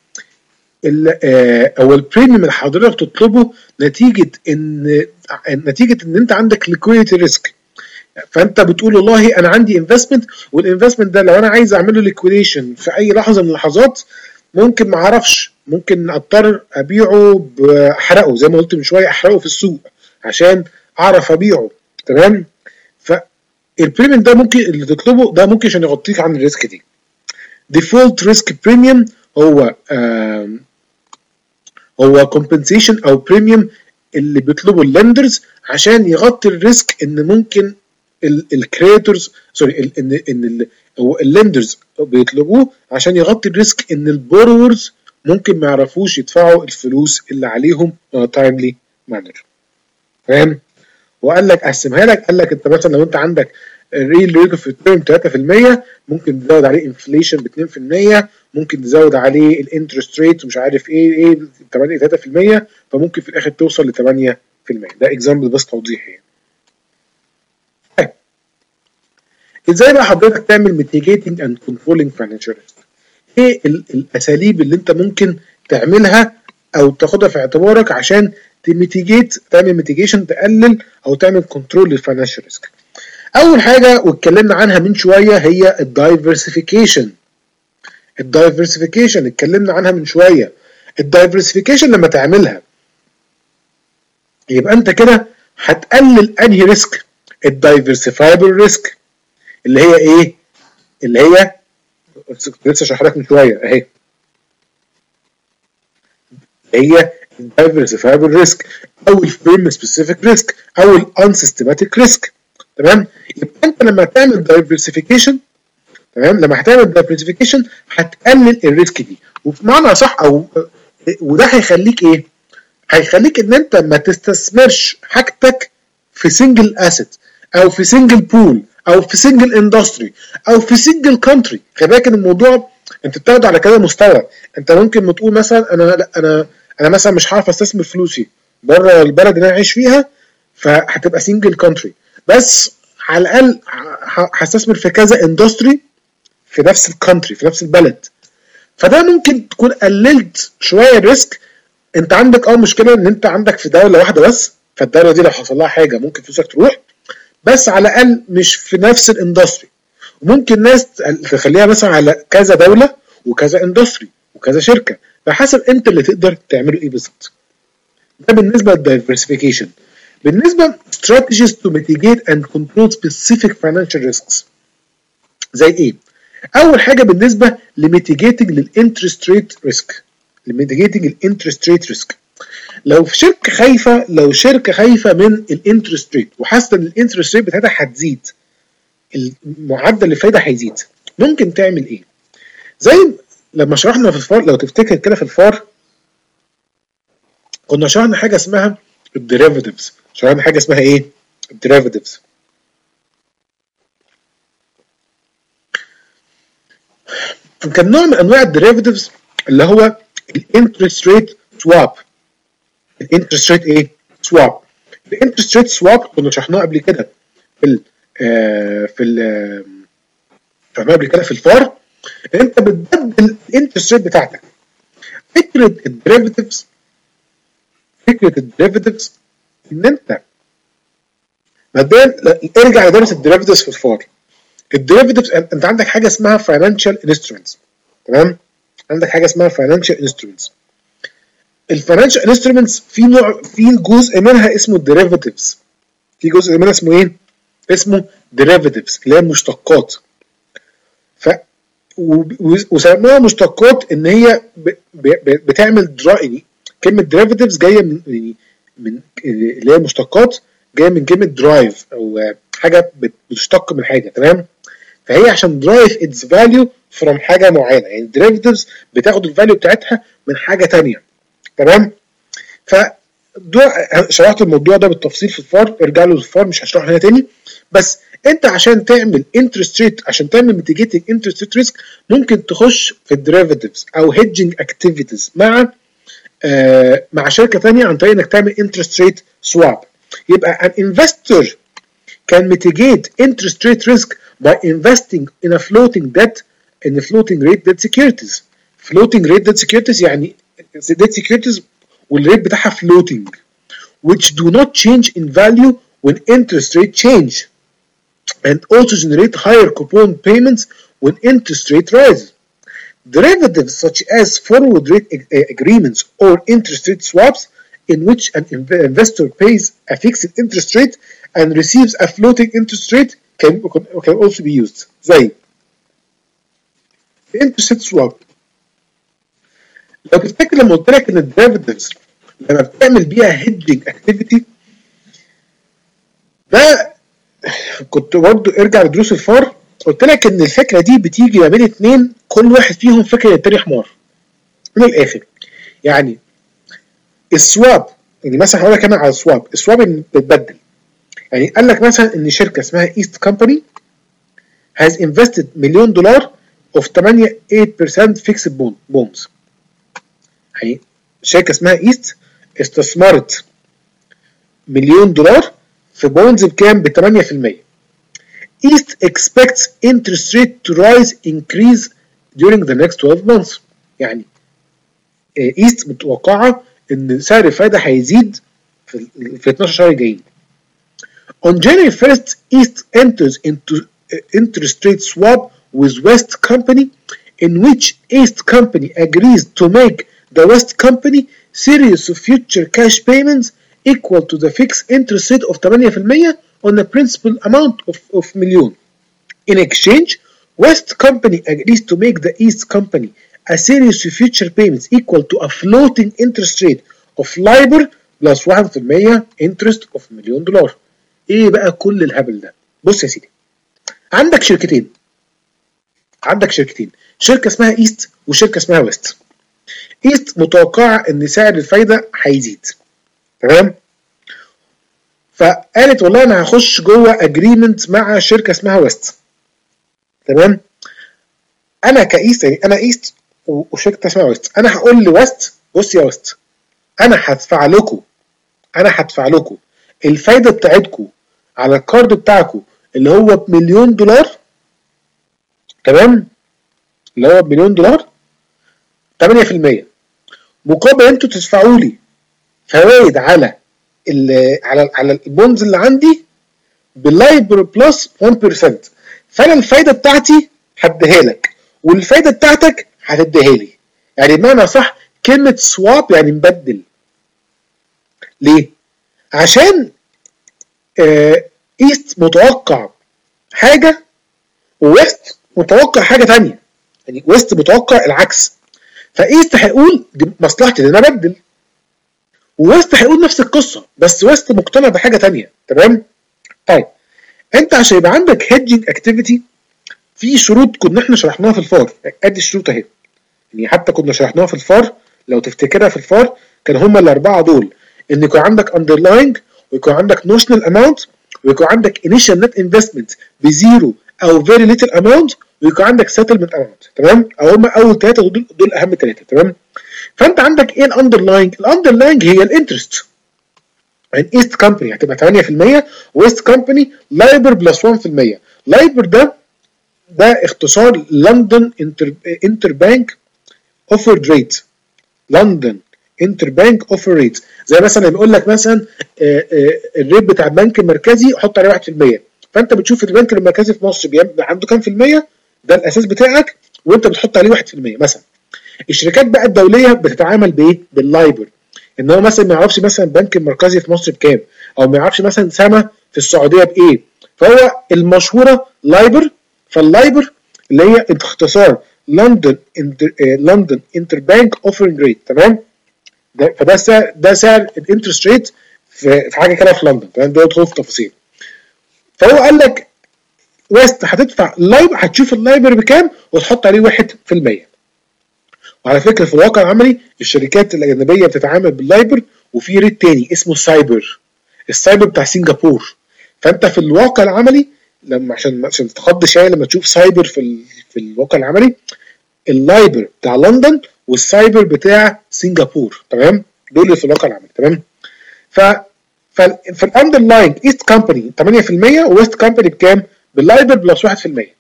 او البريميوم اللي حضرتك تطلبه نتيجه ان نتيجه ان انت عندك liquidity risk. فانت بتقول والله انا عندي انفستمنت، والانفستمنت ده لو انا عايز اعمله ليكويديشن في اي لحظه من اللحظات ممكن ما اعرفش، ممكن اضطر ابيعه باحرقه زي ما قلت من شويه، احرقه في السوق عشان اعرف ابيعه. تمام؟ ف البريميوم ده ممكن اللي تطلبه ده ممكن عشان يغطيك عن الريسك دي. ديفولت ريسك بريميوم هو آه هو كومبنسيشن او بريميوم اللي بيطلبه اللندرز عشان يغطي الريسك ان ممكن الكريتورز سوري ان ان هو اللندرز بيطلبوه عشان يغطي الريسك ان البورورز ممكن ما يعرفوش يدفعوا الفلوس اللي عليهم تايملي مانر. فاهم؟ وقال لك قسمها لك، قال لك انت مثلا لو انت عندك الريل ريت اوف ريتيرن ثلاثة في المية ممكن تزود عليه انفليشن ب اتنين في المية، ممكن تزود عليه الانترست ريت ومش عارف ايه ايه تمانية ثلاثة في المية، فممكن في الاخر توصل ل ثمانية في المية. ده اكزامبل بس توضيحي يعني. ازاي بقى حضرتك تعمل ميتيجيتنج اند كنترولينج فاينانشال ريسك؟ ايه الاساليب اللي انت ممكن تعملها او تاخدها في اعتبارك عشان تميتيجيت تعمل ميتيجيشن تقلل او تعمل كنترول للفاينانشال ريسك؟ اول حاجه واتكلمنا عنها من شويه هي الدايفرسيفيكيشن. الدايفرسيفيكيشن اتكلمنا عنها من شويه. الدايفرسيفيكيشن لما تعملها يبقى انت كده هتقلل انهي ريسك؟ الدايفرسيفايبل ريسك اللي هي ايه؟ اللي هي لسه شرح لك من شويه اهي، هي الدايفرسيفايبل ريسك او الفيرم سبيسيفيك ريسك او الانسيستماتيك ريسك. تمام؟ يبقى انت لما تعمل دايفرسيفيكيشن، تمام، لما هتعمل دايفرسيفيكيشن هتقلل الريسك دي، وبمعنى صح او وده هيخليك ايه؟ هيخليك ان انت ما تستثمرش حاجتك في سنجل اسيت او في سنجل بول او في سنجل اندستري او في سنجل كونتري. خلي بالك ان الموضوع انت بتاخده على كذا مستوى. انت ممكن ما تقول مثلا انا لا انا انا مثلا مش هعرف استثمر فلوسي بره البلد اللي انا عايش فيها، فهتبقى سنجل كونتري، بس على الاقل هستثمر في كذا اندستري في نفس الكونتري في نفس البلد. فده ممكن تكون قللت شويه الريسك. انت عندك اه مشكله ان انت عندك في دوله واحده بس، فالدوله دي لو حصل لها حاجه ممكن فلوسك تروح، بس على الاقل مش في نفس الاندستري. وممكن ناس تخليها مثلا على كذا دوله وكذا اندستري وكذا شركه، فحسب انت اللي تقدر تعمله ايه بالظبط. ده بالنسبه للدايفرسيفيكيشن. بالنسبه strategies to mitigate and control specific financial risks زي ايه؟ اول حاجه بالنسبه لميتيجيتنج للانترست ريت ريسك. لميتيجيتنج الانترست ريت ريسك، لو في شركه خايفه لو شركه خايفه من الانترست ريت وحاسه ان الانترست ريت بتاعتها هتزيد، المعدل الفايده هيزيد، ممكن تعمل ايه؟ زي لما شرحنا في الفار، لو تفتكر كده في الفار كنا شرحنا حاجه اسمها الديريفاتيفز. شرحنا حاجه اسمها ايه؟ الديريفاتيفز. كان نوع من انواع الديريفاتيفز اللي هو الانترست ريت سواب. الانترست ريت ايه؟ سواب. الانترست ريت سواب كنا شرحناه قبل كده في ال آه في ال شرحناه قبل كده في الفار. انت بتبدل الانترست ريت بتاعتك. فكره الديريفاتيفز فكره الديريفاتيفز ان انت مبدئيا ارجع لدرس الديريفاتيفز في الفار. الديريفاتيفز انت عندك حاجه اسمها فاينانشال انسترومنتس، تمام؟ عندك حاجه اسمها فاينانشال انسترومنتس. الفاينانشال انسترومنتس في نوع في جزء منها اسمه الديريفاتيفز. في جزء منها اسمه ايه؟ اسمه ديريفاتيفز اللي هي مشتقات. ف وسموها مشتقات ان هي ب... ب... بتعمل دراي. كلمه ديريفاتيفز جايه من يعني من اللي هي مشتقات، جايه من كلمه درايف او حاجه بتشتق من حاجه، تمام؟ فهي عشان درايف اتس فاليو فروم حاجه معينه، يعني الديريفاتيفز بتاخد الفاليو بتاعتها من حاجه ثانيه، تمام؟ ف شرحت الموضوع ده بالتفصيل في الفار، ارجع له الفار مش هشرحه هنا تاني. بس انت عشان تعمل انترست ريت عشان تعمل ميتيجيتنج انترست ريت ريسك ممكن تخش في الديريفاتيفز او هيدجنج اكتيفيتيز مع آه مع شركه ثانيه عن طريق انك تعمل انترست ريت سواب. يبقى an investor can mitigate interest rate risk by investing in a floating debt in a floating rate debt securities. floating rate debt securities يعني debt securities والريت بتاعها floating which do not change in value when interest rate change and also generate higher coupon payments when interest rate rises. Derivatives such as forward rate agreements or interest rate swaps in which an investor pays a fixed interest rate and receives a floating interest rate can can also be used زي interest rate swap. لو تفتكر لما قلت لك ان الديريفيتيفز لما بتعمل بيها hedging activity ده كنت برضه ارجع لدروس الفار، قلت لك ان الفكره دي بتيجي ما بين اتنين كل واحد فيهم فكره التاني حمار. من الاخر يعني السواب، يعني مثلا هقول لك انا على السواب، السواب ان بتبدل. يعني قال لك مثلا ان شركه اسمها ايست كومباني has invested مليون دولار of ثمانية ثمانية بالمية fixed bonds. يعني شركه اسمها ايست استثمرت مليون دولار في بونز بكام؟ ب ثمانية بالمية. East expects interest rate to rise increase during the next twelve months. يعني ايست متوقعه ان سعر الفايده هيزيد في في اتناشر شهر جايين. On January first, East enters into interest rate swap with West Company, in which East Company agrees to make the West Company series of future cash payments equal to the fixed interest rate of ثمانية بالمية on a principal amount of, of million. In exchange, West Company agrees to make the East Company a series of future payments equal to a floating interest rate of LIBOR plus واحد بالمية interest of مليون دولار. ايه بقى كل الهبل ده؟ بص يا سيدي، عندك شركتين عندك شركتين شركه اسمها ايست وشركه اسمها ويست. ايست متوقعه ان سعر الفايده هيزيد، تمام؟ فقالت والله انا هخش جوه اجريمنت مع شركه اسمها ويست، تمام؟ انا كايست، يعني انا ايست وشركه اسمها ويست، انا هقول لويست بص يا ويست، انا هدفع لكم انا هدفع لكم الفايده بتاعتكم على الكارد بتاعكم اللي هو بمليون دولار، تمام؟ اللي هو بمليون دولار ثمانية بالمية، مقابل انتوا تدفعوا لي فوائد على ال على على البونز اللي عندي باللايبر بلس واحد بالمية. فانا الفايده بتاعتي هديها لك والفايده بتاعتك هتديها لي. يعني بمعنى صح كلمه سواب يعني مبدل. ليه؟ عشان آه ايست متوقع حاجه وويست متوقع حاجه ثانيه، يعني ويست متوقع العكس. فايست هيقول دي مصلحتي ان انا ابدل، وويست هيقول نفس القصه بس ويست مقتنع بحاجه ثانيه، تمام؟ طيب انت عشان يبقى عندك هيدجنج اكتيفيتي في شروط كنا احنا شرحناها في الفار، ادي الشروط اهي، يعني حتى كنا شرحناها في الفار لو تفتكرها في الفار كان هما الاربعه دول، ان يكون عندك اندرلاينج ويكون عندك نوشنال اماونت ويكون عندك انيشال نت انفستمنت بزيرو او فيري ليتل اماونت ويكون عندك سيتلمنت اماونت، تمام؟ او هم اول ثلاثه دول دول اهم ثلاثه، تمام؟ فانت عندك ايه الاندرلاينج؟ الاندرلاينج هي الانترست. يعني ايست كومباني هتبقى ثمانية بالمية ويست كومباني لايبر بلس واحد بالمية. لايبر ده ده اختصار لندن انتر انتر بانك اوفرد ريت. لندن انتر بانك اوفر ريت، زي مثلا بيقول لك مثلا الريت بتاع البنك المركزي حط عليه واحد بالمية، فانت بتشوف البنك المركزي في مصر عنده كام في المية، ده الاساس بتاعك وانت بتحط عليه واحد بالمية مثلا. الشركات بقى الدوليه بتتعامل بايه؟ باللايبر، ان هو مثلا ما يعرفش مثلا البنك المركزي في مصر بكام، او ما يعرفش مثلا سما في السعوديه بايه، فهو المشهوره لايبر. فاللايبر اللي هي اختصار لندن انتر لندن انتر بانك اوفرنج ريت، تمام؟ ده فده سعر ده سعر الانترست ريت في حاجه كده في لندن، تمام؟ ده ندخل في تفاصيل. فهو قال لك ويست هتدفع لايبر، هتشوف اللايبر بكام وتحط عليه واحد بالمية. وعلى فكره في الواقع العملي الشركات الاجنبيه بتتعامل باللايبر وفي ريت تاني اسمه سايبر، السايبر بتاع سنغافور. فانت في الواقع العملي لما عشان عشان تتخض شويه لما تشوف سايبر في ال... في الواقع العملي، اللايبر بتاع لندن والسايبر بتاع سنغافور، تمام؟ دول اللي في الواقع العملي، تمام؟ ف فالاندرلاين ايست كومباني ثمانية بالمية وويست كومباني بكام؟ باللايبر بلس واحد بالمية،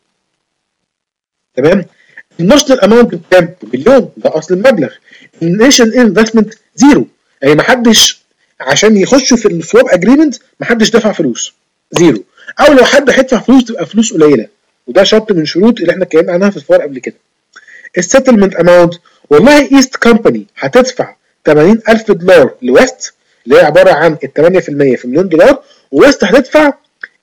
تمام؟ الناشونال اماونت بكام؟ مليون، ده اصل المبلغ. النيشن انفستمنت زيرو، يعني ما حدش عشان يخشوا في السواب اجريمنت ما حدش دفع فلوس، زيرو. او لو حد هيدفع فلوس تبقى فلوس قليله، وده شرط من شروط اللي احنا اتكلمنا عنها في الفار قبل كده. السيتلمنت اماونت، والله ايست كومباني هتدفع ثمانين ألف دولار لويست اللي هي عباره عن ال ثمانية بالمية في مليون دولار، وويست هتدفع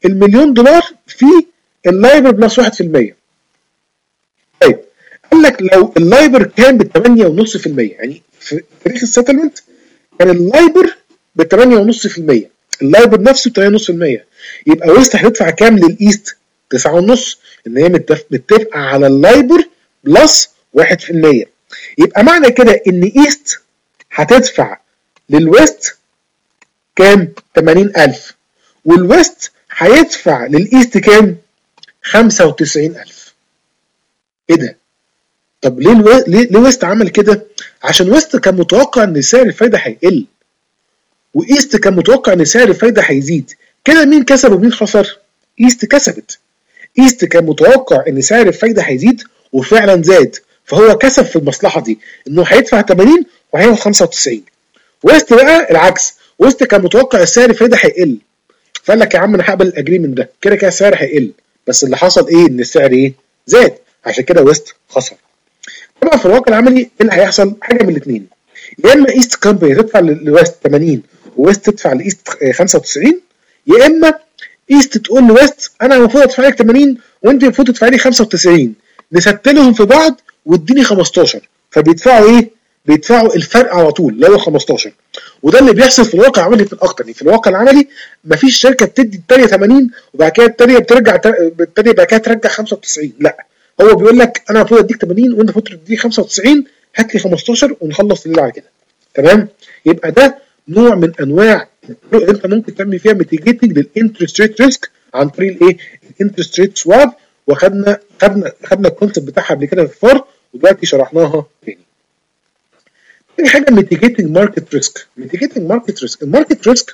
المليون دولار في اللايبر بلس واحد في المية. طيب قال لك لو اللايبر كان ب ثمانية فاصلة خمسة في المية، يعني في تاريخ السيتلمنت كان اللايبر ب ثمانية فاصلة خمسة في المية، اللايبر نفسه ب ثمانية فاصلة خمسة في المية، يبقى ويست هتدفع كام للايست؟ تسعة فاصلة خمسة، ان هي متفقه على اللايبر بلس واحد في المية. يبقى معنى كده ان ايست هتدفع للويست كام؟ ثمانين ألف، والويست هيدفع للايست كام؟ خمسة وتسعين ألف. ايه ده؟ طب ليه الو... ليه, ليه ويست عمل كده؟ عشان ويست كان متوقع ان سعر الفايده هيقل، وايست كان متوقع ان سعر الفايده هيزيد. كده مين كسب ومين خسر؟ ايست كسبت. ايست كان متوقع ان سعر الفايده هيزيد وفعلا زاد، فهو كسب في المصلحه دي انه هيدفع ثمانين وهياخد خمسة وتسعين. ويست بقى العكس، ويست كان متوقع السعر الفايده هيقل، فقال لك يا عم انا هقبل الاجريمنت ده، كده كده السعر هيقل، بس اللي حصل ايه؟ ان السعر ايه؟ زاد، عشان كده ويست خسر. طبعا في الواقع العملي ايه اللي هيحصل؟ حاجه من الاثنين، يا اما ايست كامباني تدفع لويست ثمانين وويست تدفع لايست خمسة وتسعين، يا اما ايست تقول لويست انا المفروض ادفع لك ثمانين وانت المفروض تدفع لي خمسة وتسعين، نستلهم في بعض واديني خمستاشر، فبيدفعوا ايه؟ بيدفعوا الفرق على طول اللي هو خمستاشر. وده اللي بيحصل في الواقع العملي في الاكتر، يعني في الواقع العملي مفيش شركه بتدي الثانيه ثمانين وبعد كده الثانيه بترجع الثانيه بعد كده ترجع خمسة وتسعين، لا، هو بيقول لك انا المفروض اديك ثمانين وانت المفروض تديني خمسة وتسعين، هات لي خمستاشر ونخلص الليله على كده. تمام؟ يبقى ده نوع من انواع الطرق اللي انت ممكن تعمل فيها ميتيجيتنج للانترست ريت ريسك عن طريق الايه؟ الانترست ريت سواب، وخدنا خدنا خدنا الكونسيبت بتاعها قبل كده في الفار ودلوقتي شرحناها تاني. تاني حاجه ميتيجيتنج ماركت ريسك. ميتيجيتنج ماركت ريسك، الماركت ريسك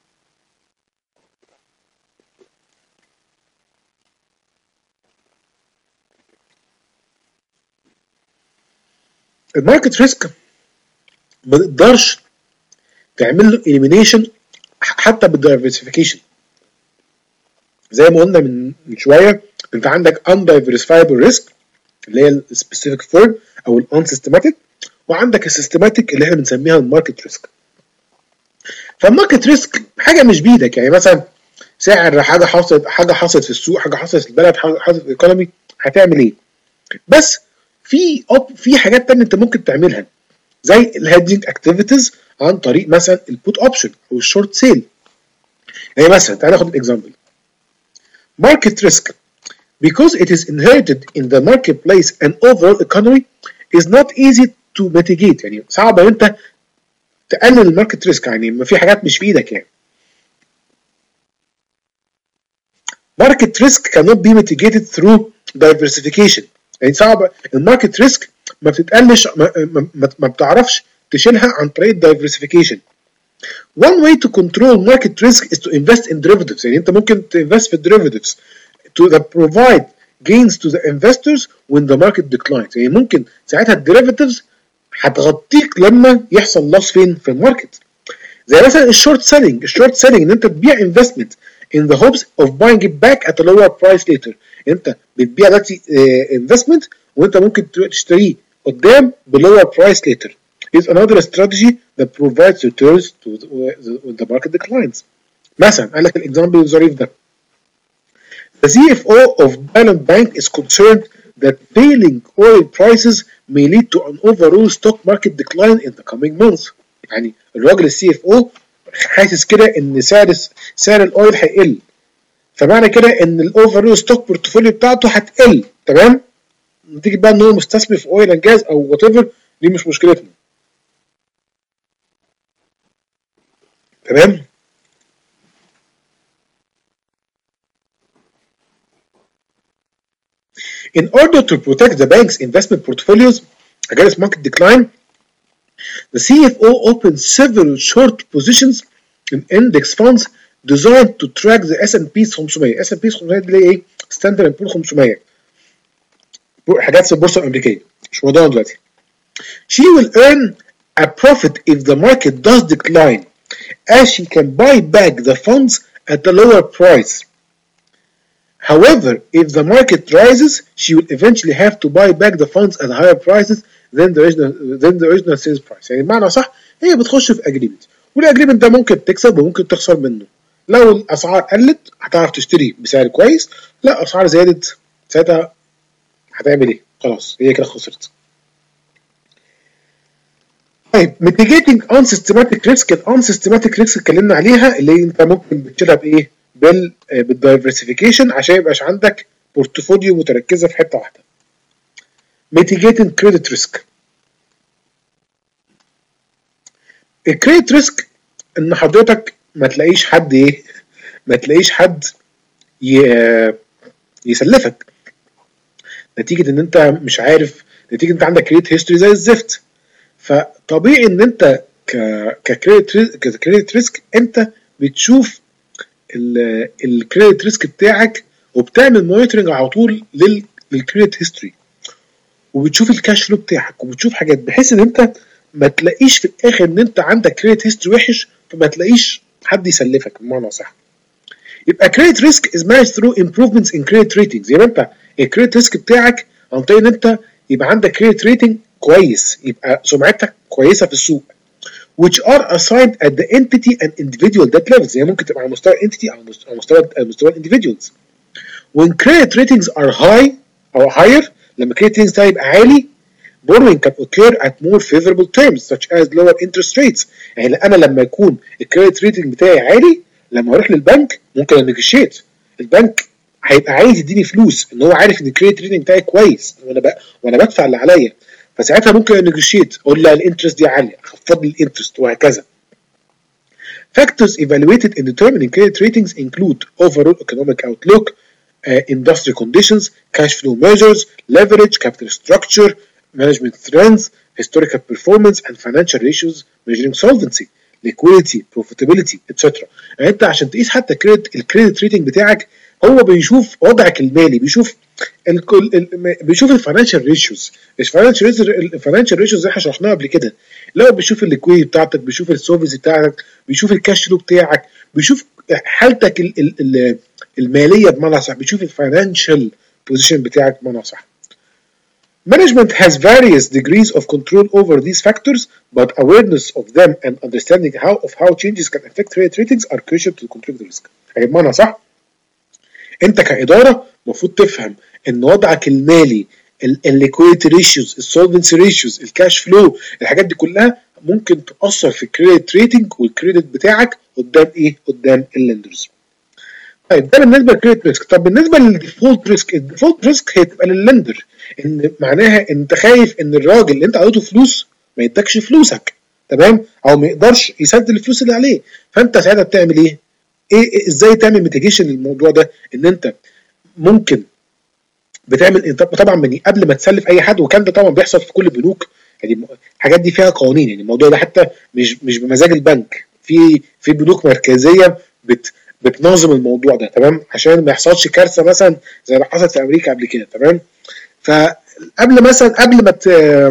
الماركت ريسك ما تقدرش تعمل له اليمينيشن حتى بالدايفرسيفيكيشن. زي ما قلنا من من شويه، انت عندك undiversifiable risk اللي هي السبيسيفيك فورم او الانسيستماتيك، وعندك السيستماتيك اللي احنا بنسميها الماركت ريسك. فالماركت ريسك حاجه مش بايدك، يعني مثلا سعر حاجه حصلت حاجه حصلت في السوق، حاجه حصلت في البلد، حاجه حصلت في الايكونومي، هتعمل ايه؟ بس في في حاجات تانية انت ممكن تعملها زي الهيدجنج اكتيفيتيز عن طريق مثلا البوت اوبشن او الشورت سيل. يعني مثلا تعالى ناخد الاكزامبل. ماركت ريسك because it is inherited in the marketplace and overall economy is not easy to mitigate. يعني صعب ان انت تقلل الماركت ريسك، يعني ما في حاجات مش في ايدك. يعني market risk cannot be mitigated through diversification. يعني صعب الماركت ريسك ما بتتقلش، ما, ما, ما بتعرفش تشيلها عن طريق diversification. One way to control market risk is to invest in derivatives. يعني انت ممكن تinvest في derivatives to provide gains to the investors when the market declines. يعني ممكن ساعتها الديريفاتيفز هتغطيك لما يحصل loss فين؟ في الماركت. زي مثلا الشورت سيلينج، الشورت سيلينج ان انت تبيع investment in the hopes of buying it back at a lower price later. انت بتبيع دلوقتي investment وانت ممكن تشتريه قدام ب lower price later. Is another strategy that provides returns to the, when the market declines. مثلا قال لك الاكزامبل الظريف ده. The C F O of Dylan Bank is concerned that failing oil prices may lead to an overall stock market decline in the coming months. يعني الراجل السي اف او حاسس كده ان سعر سعر الاويل هيقل، فمعنى كده ان الاوفرول ستوك بورتفوليو بتاعته هتقل. تمام؟ نتيجه بقى ان هو مستثمر في اويل اند جاز او وات ايفر، دي مش مشكلتنا. تمام؟ In order to protect the bank's investment portfolios against market decline, the C F O opened several short positions in index funds designed to track the S and P خمسمية. S and P خمسمية دي ايه؟ Standard and Poor's خمسمية، حاجات في البورصه الامريكيه، مش موضوعنا دلوقتي. She will earn a profit if the market does decline, as she can buy back the funds at a lower price. However, if the market rises, she will eventually have to buy back the funds at higher prices than the original than the original sales price. يعني بمعنى صح هي بتخش في اجريمنت، والاجريمنت ده ممكن تكسب وممكن تخسر منه. لو الاسعار قلت هتعرف تشتري بسعر كويس، لا اسعار زادت ساعتها هتعمل ايه؟ خلاص هي كده خسرت. طيب mitigating unsystematic risk. ال unsystematic risk اتكلمنا عليها، اللي انت ممكن بتشيلها بايه؟ بال بالدايفرسيفيكيشن عشان يبقاش عندك بورتفوليو متركزه في حته واحده. mitigating credit risk. الكريدت ريسك ان حضرتك ما تلاقيش حد ايه؟ ما تلاقيش حد يسلفك نتيجه ان انت مش عارف، نتيجه ان انت عندك كريدت هيستوري زي الزفت. فطبيعي ان انت ك ككريدت ريسك انت بتشوف الكريدت ريسك بتاعك وبتعمل مونيتورنج على طول للكريدت هيستوري، وبتشوف الكاش فلو بتاعك وبتشوف حاجات بحيث ان انت ما تلاقيش في الاخر ان انت عندك كريدت هيستوري وحش فما تلاقيش حد يسلفك بمعنى صح. يبقى كريدت ريسك از مانجد ثرو امبروفمنتس ان كريدت ريتنجز. يبقى انت الكريدت ريسك بتاعك عن طريق ان انت يبقى عندك كريدت ريتنج كويس، يبقى سمعتك كويسه في السوق. which are assigned at the entity and individual debt levels. يعني ممكن تبقى على مستوى entity او على مستوى مستوى individuals. when credit ratings are high or higher، لما credit ratings ده يبقى عالي borrowing can occur at more favorable terms such as lower interest rates. يعني انا لما يكون الكريدت ريتنج بتاعي عالي لما اروح للبنك ممكن انيجوشيت، البنك هيبقى عايز يديني فلوس ان هو عارف ان الكريدت ريتنج بتاعي كويس وانا بقى وانا بدفع اللي عليا، فساعتها ممكن انيجوشيت اقول لا الانترست دي عاليه اخفض لي الانترست وهكذا. Factors evaluated in determining credit ratings include overall economic outlook, uh, industry conditions, cash flow measures, leverage, capital structure, management trends, historical performance, and financial ratios measuring solvency, liquidity, profitability, et cetera. يعني انت عشان تقيس حتى الكريدت الكريدت ريتنج بتاعك هو بيشوف وضعك المالي، بيشوف الكل بيشوف الفاينانشال ريشيوز. الفاينانشال ريشيوز الفاينانشال ريشيوز اللي احنا شرحناها قبل كده، لو بيشوف الليكويديتي بتاعتك، بيشوف السولفنسي بتاعتك، بيشوف الكاش فلو بتاعك، بيشوف حالتك ال ال ال الماليه بمعنى صح، بيشوف الفاينانشال بوزيشن بتاعك بمعنى صح. Management has various degrees of control over these factors, but awareness of them and understanding how of how changes can affect credit ratings are crucial to control the risk. يعني بمعنى صح انت كاداره المفروض تفهم ان وضعك المالي، الليكويديتي ريشيوز، السولفنسي ريشيوز، الكاش فلو، الحاجات دي كلها ممكن تاثر في الكريدت ريتنج والكريدت بتاعك قدام ايه؟ قدام اللندرز. طيب ده بالنسبه للكريدت ريسك. طب بالنسبه للديفولت ريسك، الديفولت ريسك هي تبقى لللندر، ان معناها ان انت خايف ان الراجل اللي انت عطيته فلوس ما يدكش فلوسك، تمام؟ او ما يقدرش يسدد الفلوس اللي عليه، فانت ساعتها بتعمل ايه؟ ايه ازاي تعمل ميتيجيشن للموضوع ده؟ ان انت ممكن بتعمل طبعا من قبل ما تسلف اي حد، وكان ده طبعا بيحصل في كل البنوك، يعني الحاجات دي فيها قوانين، يعني الموضوع ده حتى مش مش بمزاج البنك، في في بنوك مركزيه بت بتنظم الموضوع ده، تمام؟ عشان ما يحصلش كارثه مثلا زي اللي حصلت في امريكا قبل كده، تمام؟ فقبل مثلا قبل ما ت...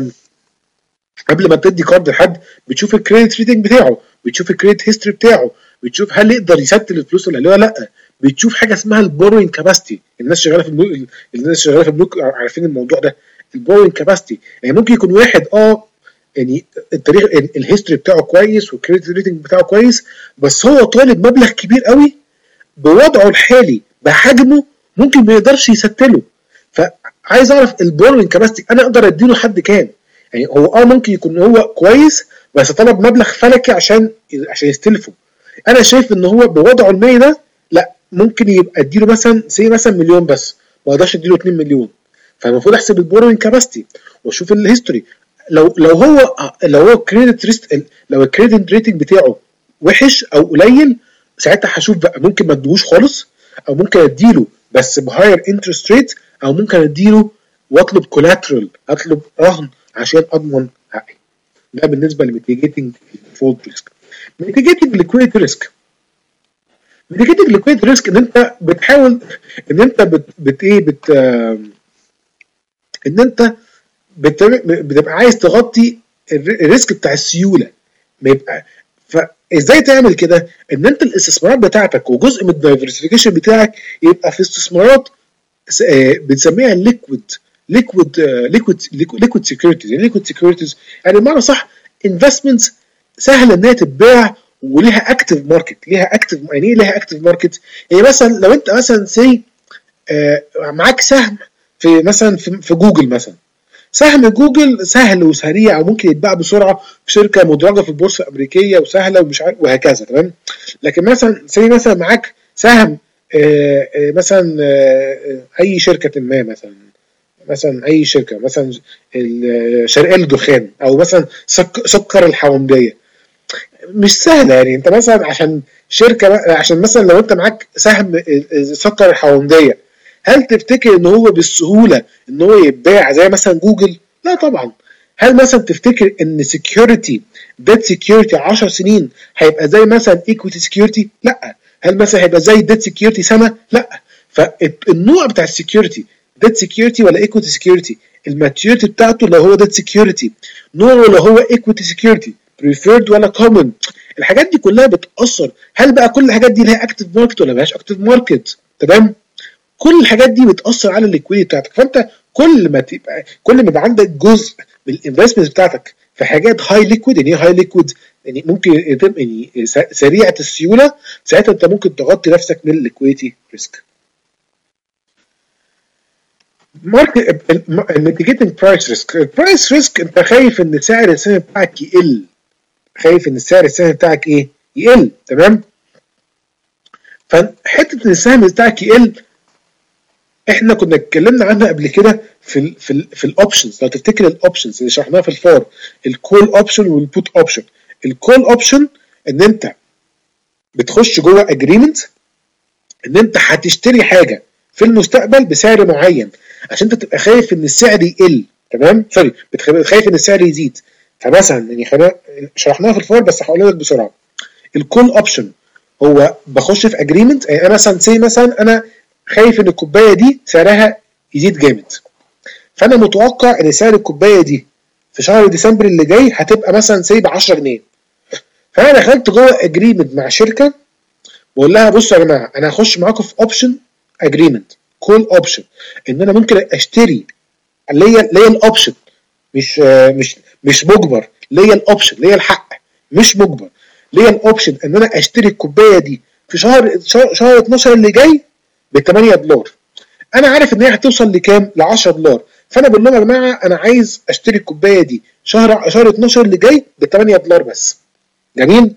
قبل ما تدي كارد لحد بتشوف الكريدت ريتنج بتاعه، بتشوف الكريدت هيستوري بتاعه، بتشوف هل يقدر يسدد الفلوس اللي عليه ولا لا، بتشوف حاجه اسمها البوروينج كاباسيتي. الناس شغاله في البنوك الناس شغاله في البنوك عارفين الموضوع ده، البوروينج كاباسيتي. يعني ممكن يكون واحد اه يعني التاريخ الهيستوري بتاعه كويس والكريدت ريتنج بتاعه كويس، بس هو طالب مبلغ كبير قوي بوضعه الحالي بحجمه ممكن ما يقدرش يسدله. فعايز اعرف البوروينج كاباسيتي انا اقدر اديله حد كام؟ يعني هو اه ممكن يكون هو كويس بس طلب مبلغ فلكي عشان عشان يستلفه. انا شايف ان هو بوضعه المالي ده لا، ممكن يبقى اديله مثلا سي مثلا مليون بس، ما اقدرش اديله اتنين مليون. فالمفروض احسب البوروينج كاباسيتي واشوف الهيستوري. لو لو هو لو هو كريدت ريست لو الكريدت ريتنج بتاعه وحش او قليل، ساعتها هشوف بقى ممكن ما اديهوش خالص، او ممكن اديله بس بهاير انترست ريت، او ممكن اديله واطلب كولاترال، اطلب رهن عشان اضمن حقي. ده بالنسبه لميتيجيتنج الديفولت ريسك. ميتيجيتنج ليكويديتي ريسك. ميتيجيتنج ليكويديتي ريسك ان انت بتحاول ان انت بت, بت ايه بت ان انت بت بتبقى عايز تغطي الريسك بتاع السيوله. ما يبقى فازاي تعمل كده؟ ان انت الاستثمارات بتاعتك وجزء من الدايفرسيفيكيشن بتاعك يبقى في استثمارات بنسميها ليكويد ليكويد ليكويد ليكويد سيكيورتيز. يعني ليكويد سيكيورتيز يعني بمعنى صح انفستمنتس سهله انها تتباع وليها اكتف ماركت. ليها اكتف يعني ايه ليها اكتف ماركت؟ يعني مثلا لو انت مثلا سي آه معاك سهم في مثلا في, في جوجل مثلا، سهم جوجل سهل وسريع وممكن يتباع بسرعه في شركه مدرجه في البورصه الامريكيه وسهله ومش عارف وهكذا، تمام. لكن مثلا زي مثلا معاك سهم آه آه مثلا آه اي شركه ما، مثلا مثلا اي شركه مثلا شرقيه للدخان او مثلا سك سكر الحومديه، مش سهله. يعني انت مثلا عشان شركه، عشان مثلا لو انت معاك سهم سكر الحومديه، هل تفتكر ان هو بالسهوله ان هو يتباع زي مثلا جوجل؟ لا طبعا. هل مثلا تفتكر ان سكيورتي ديت سكيورتي عشر سنين هيبقى زي مثلا ايكويتي سكيورتي؟ لا. هل مثلا هيبقى زي ديت سكيورتي سنه؟ لا. فالنوع بتاع السكيورتي ديت سكيورتي ولا ايكويتي سكيورتي، الماتيوريتي بتاعته لو هو ديت سكيورتي، نوعه لو هو ايكويتي سكيورتي، بريفيرد ولا كومن، الحاجات دي كلها بتاثر. هل بقى كل الحاجات دي لها اكتف ماركت ولا ملهاش اكتف ماركت؟ تمام. كل الحاجات دي بتاثر على الليكويديتي بتاعتك. فانت كل ما تبقى كل ما يبقى عندك جزء من الانفستمنت بتاعتك في حاجات هاي ليكويد، يعني ايه هاي ليكويد؟ يعني ممكن يتم يعني سريعه السيوله، ساعتها انت ممكن تغطي نفسك من الليكويديتي ريسك. ماركت الميتيجيتنج برايس ريسك. البرايس ريسك انت خايف ان سعر السهم بتاعك يقل، خايف ان سعر السهم بتاعك ايه؟ يقل، تمام. فحته ان السهم بتاعك يقل احنا كنا اتكلمنا عنها قبل كده في ال في ال في الاوبشنز. لو تفتكر الاوبشنز اللي شرحناها في الفار، الكول اوبشن والبوت اوبشن. الكول اوبشن ان انت بتخش جوه اجريمنت ان انت هتشتري حاجه في المستقبل بسعر معين عشان انت تبقى خايف ان السعر يقل، تمام. سوري، خايف ان السعر يزيد. فمثلا يعني خلينا شرحناها في الفار بس هقول لك بسرعه. الكول اوبشن هو بخش في اجريمنت، يعني انا مثلا سي مثلا انا خايف ان الكوبايه دي سعرها يزيد جامد، فانا متوقع ان سعر الكوبايه دي في شهر ديسمبر اللي جاي هتبقى مثلا سي ب عشرة جنيه. فانا دخلت جوه اجريمنت مع شركه بقول لها بصوا يا جماعه انا هخش معاكم في اوبشن اجريمنت كول اوبشن ان انا ممكن اشتري ليا ليا الاوبشن، مش مش مش مجبر، ليا الاوبشن، ليا الحق مش مجبر، ليا الاوبشن ان انا اشتري الكوبايه دي في شهر شهر اتناشر اللي جاي ب تمنية دولار. انا عارف ان هي هتوصل لكام؟ ل عشرة دولار. فانا بقول لهم يا جماعه انا عايز اشتري الكوبايه دي شهر شهر اتناشر اللي جاي ب تمنية دولار بس. جميل.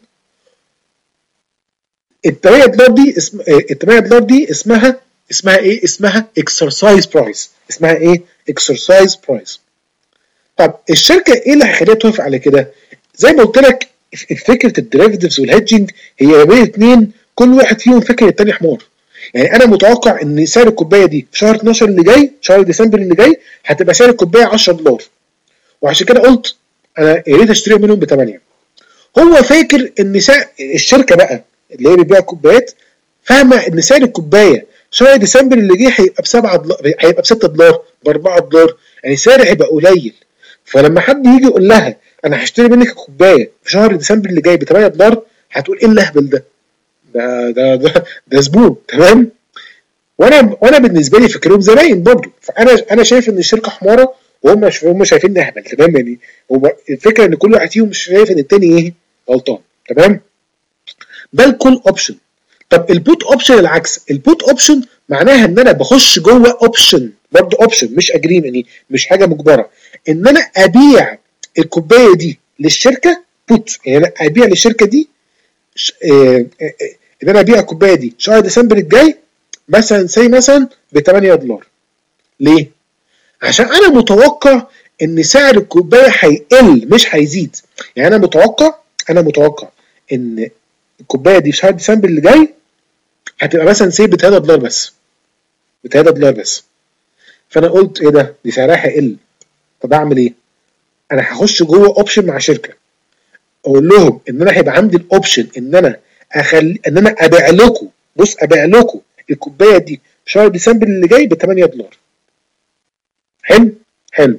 ال تمنية دولار دي اسم ال تمنية دولار دي اسمها اسمها ايه؟ اسمها اكسرسايز برايس. اسمها ايه؟ اكسرسايز برايس. طب الشركه ايه اللي هيخليها توافق على كده؟ زي ما قلت لك فكره الديريفيتيفز والهيدجنج هي بين اثنين كل واحد فيهم فاكر الثاني حمار. يعني انا متوقع ان سعر الكوبايه دي في شهر اتناشر اللي جاي، شهر ديسمبر اللي جاي، هتبقى سعر الكوبايه عشرة دولار، وعشان كده قلت انا يا ريت اشتريهم منهم ب تمنية. هو فاكر ان سعر الشركه بقى اللي هي بتبيع كوبايات فاهمه ان سعر الكوبايه شهر ديسمبر اللي جاي هيبقى ب سبعة دولار، هيبقى ب ستة دولار، ب اربعة دولار، يعني سعر هيبقى قليل. فلما حد يجي يقول لها انا هشتري منك كوبايه في شهر ديسمبر اللي جاي ب تمنية دولار، هتقول ايه الهبل ده؟ ده ده ده, ده زبون، تمام. وانا وانا بالنسبه لي فاكرهم زباين برضه. فانا انا شايف ان الشركه حماره وهم هم شايفين اهبل، تمام. يعني هو الفكره ان كل واحد فيهم مش شايف ان التاني ايه؟ غلطان، تمام. ده الكول اوبشن. طب البوت اوبشن العكس. البوت اوبشن معناها ان انا بخش جوه اوبشن، برضه اوبشن مش اجريم، يعني مش حاجه مجبره، ان انا ابيع الكوبايه دي للشركه بوت، يعني انا ابيع للشركه دي اه اه ان انا ابيع الكوبايه دي شهر ديسمبر الجاي مثلا زي مثلا ب تمنية دولار. ليه؟ عشان انا متوقع ان سعر الكوبايه هيقل مش هيزيد. يعني انا متوقع انا متوقع ان الكوبايه دي في شهر ديسمبر اللي جاي هتبقى مثلا سي ب تلاتة دولار بس، ب تلاتة دولار بس. فانا قلت ايه ده؟ دي سعرها هيقل. طب اعمل ايه؟ انا هخش جوه اوبشن مع شركه اقول لهم ان انا هيبقى عندي الاوبشن ان انا اخلي ان انا ابيع لكم، بص ابيع لكم الكوبايه دي في شهر ديسمبر اللي جاي ب تمنية دولار. حلو حلو.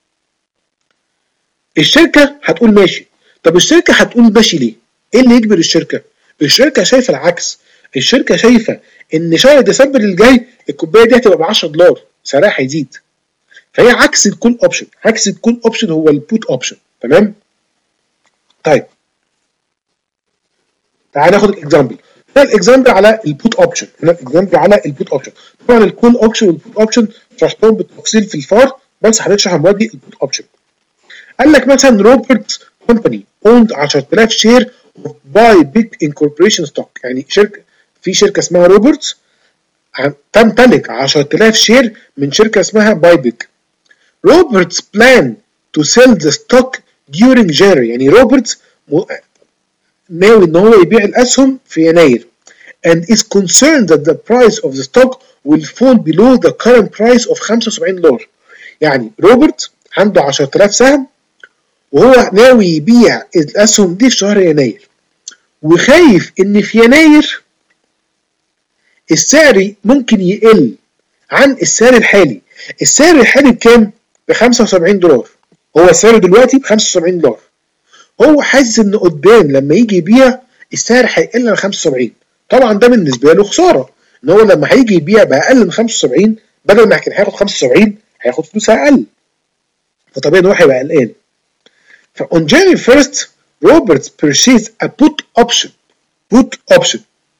الشركه هتقول ماشي. طب الشركه هتقول ماشي ليه؟ ايه اللي يجبر الشركه؟ الشركه شايفه العكس. الشركه شايفه ان شهر ديسمبر اللي جاي الكوبايه دي هتبقى ب عشرة دولار، سعرها هيزيد. فهي عكس الكول اوبشن. عكس الكول اوبشن هو البوت اوبشن، تمام. طيب تعال ناخد الاكزامبل. هنا الاكزامبل على البوت اوبشن، هنا الاكزامبل على البوت اوبشن. طبعا الكول اوبشن والبوت اوبشن شرحتهم بالتفصيل في الفار، بس هنشرح المره دي البوت اوبشن. قال لك مثلا روبرت كومباني owned عشرة آلاف شير of باي بيج انكوربريشن ستوك، يعني شركه في شركه اسمها روبرتس تمتلك عشرة آلاف شير من شركه اسمها باي بيج. روبرتس plan to sell the stock during January، يعني روبرتس ناوي ان هو يبيع الاسهم في يناير. and is concerned that the price of the stock will fall below the current price of خمسة وسبعين دولار. يعني روبرت عنده عشرة آلاف سهم وهو ناوي يبيع الاسهم دي في شهر يناير، وخايف ان في يناير السعر ممكن يقل عن السعر الحالي. السعر الحالي بكام؟ ب خمسة وسبعين دولار، هو السعر دلوقتي ب خمسة وسبعين دولار. هو حاسس ان قدام لما يجي يبيع السعر هيقل ل خمسة وسبعين. طبعا ده بالنسبه له خساره، ان هو لما هيجي يبيع باقل من خمسة وسبعين بدل ما كان هياخد خمسة وسبعين هياخد فلوس اقل، فطبيعي ان هو هيبقى قلقان. ف on January first Roberts purchased a put option put option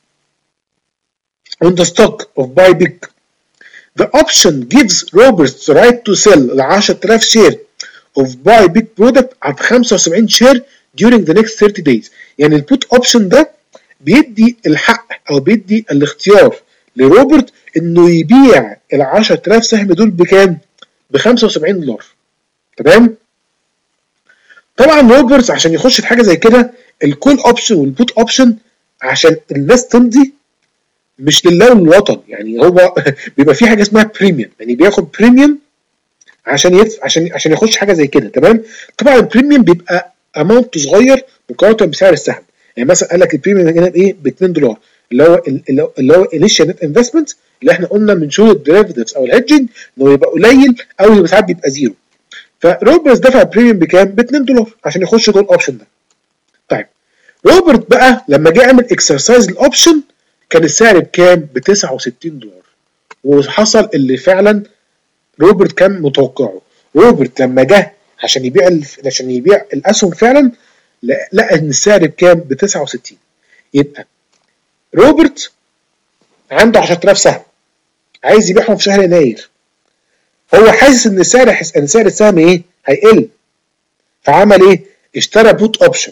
on the stock of باي بيج. The option gives Roberts the right to sell ال عشرة آلاف شير of باي بيج product at خمسة وسبعين شير during the next thirty days. يعني البوت اوبشن ده بيدي الحق او بيدي الاختيار لروبرت انه يبيع ال عشرة آلاف سهم دول بكام؟ ب خمسة وسبعين دولار. تمام؟ طبعا روبرت عشان يخش في حاجه زي كده الكول اوبشن والبوت اوبشن عشان الناس تمضي مش لله وللوطن، يعني هو بيبقى في حاجه اسمها بريميوم، يعني بياخد بريميوم عشان يدفع عشان عشان يخش حاجه زي كده. تمام؟ طبعا البريميوم بيبقى اماونت صغير مقارنه بسعر السهم. يعني مثلا قال لك البريميوم هنا بايه؟ ب اتنين دولار، اللي هو اللي هو انيشال نت انفستمنت اللي احنا قلنا من شغل الديريفيتيفز او الهيدجنج انه يبقى قليل او ساعات بيبقى زيرو. فروبرت دفع بريميوم بكام؟ ب اتنين دولار عشان يخش جوه الاوبشن ده. طيب روبرت بقى لما جه يعمل اكسرسايز الاوبشن كان السعر بكام؟ ب تسعة وستين دولار، وحصل اللي فعلا روبرت كان متوقعه. روبرت لما جه عشان يبيع ال... عشان يبيع الاسهم فعلا لقى ان السعر بكام؟ ب تسعة وستين. يبقى روبرت عنده عشرة آلاف سهم عايز يبيعهم في شهر يناير، هو حاسس ان السعر حس... ان سعر السهم ايه؟ هيقل، فعمل ايه؟ اشترى بوت اوبشن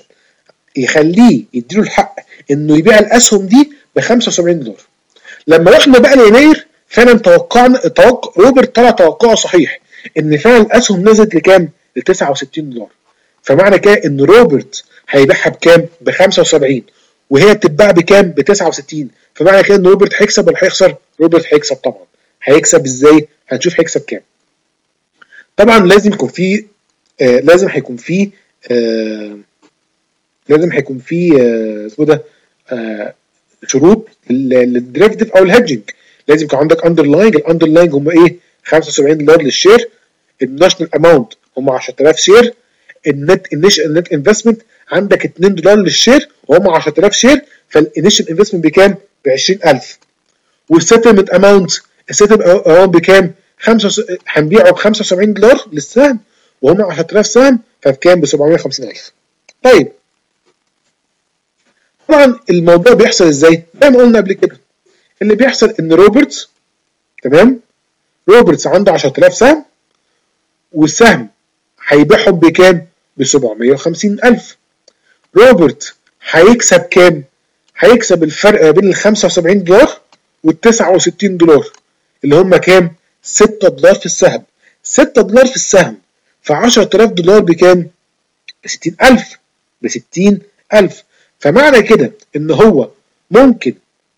يخليه يديله الحق انه يبيع الاسهم دي ب خمسة وسبعين دولار. لما رحنا بقى ليناير فعلا توقعنا توقع روبرت طلع توقعه صحيح ان فعلا الاسهم نزلت لكام؟ ل تسعة وستين دولار. فمعنى كده ان روبرت هيبيعها بكام؟ ب خمسة وسبعين وهي بتتباع بكام؟ ب تسعة وستين. فمعنى كده ان روبرت هيكسب ولا هيخسر؟ روبرت هيكسب طبعا. هيكسب ازاي؟ هنشوف هيكسب كام. طبعا لازم يكون في آه لازم هيكون في آه لازم هيكون في اسمه ده آه شروط للديريفيتيف او الهيدجنج. لازم يكون عندك اندرلاينج، الاندرلاينج هم ايه؟ خمسة وسبعين دولار للشير، الناشونال اماونت هم عشرة آلاف شير، النت انيشال نت انفستمنت عندك اتنين دولار للشير وهم عشرة آلاف شير، فالانيشال انفستمنت بكام؟ ب عشرين ألف. والسيتلمنت اماونت السيتلمنت اماونت بكام؟ خمسة هنبيعه ب خمسة وسبعين دولار للسهم وهم عشرة آلاف سهم، فبكام؟ ب سبعمية وخمسين ألف. طيب طبعا الموضوع بيحصل ازاي؟ زي ما قلنا قبل كده، اللي بيحصل ان روبرتس تمام روبرتس عنده عشرة آلاف سهم والسهم هيبيعهم بكام؟ ب سبعمية وخمسين ألف. روبرت هيكسب كام؟ هيكسب الفرق بين ال خمسة وسبعين دولار وال تسعة وستين دولار اللي هم كام؟ ستة دولار في السهم. ستة دولار في السهم في عشرة آلاف دولار بكام؟ ب ستين ألف. ب ستين ألف. فمعنى كده ان هو ممكن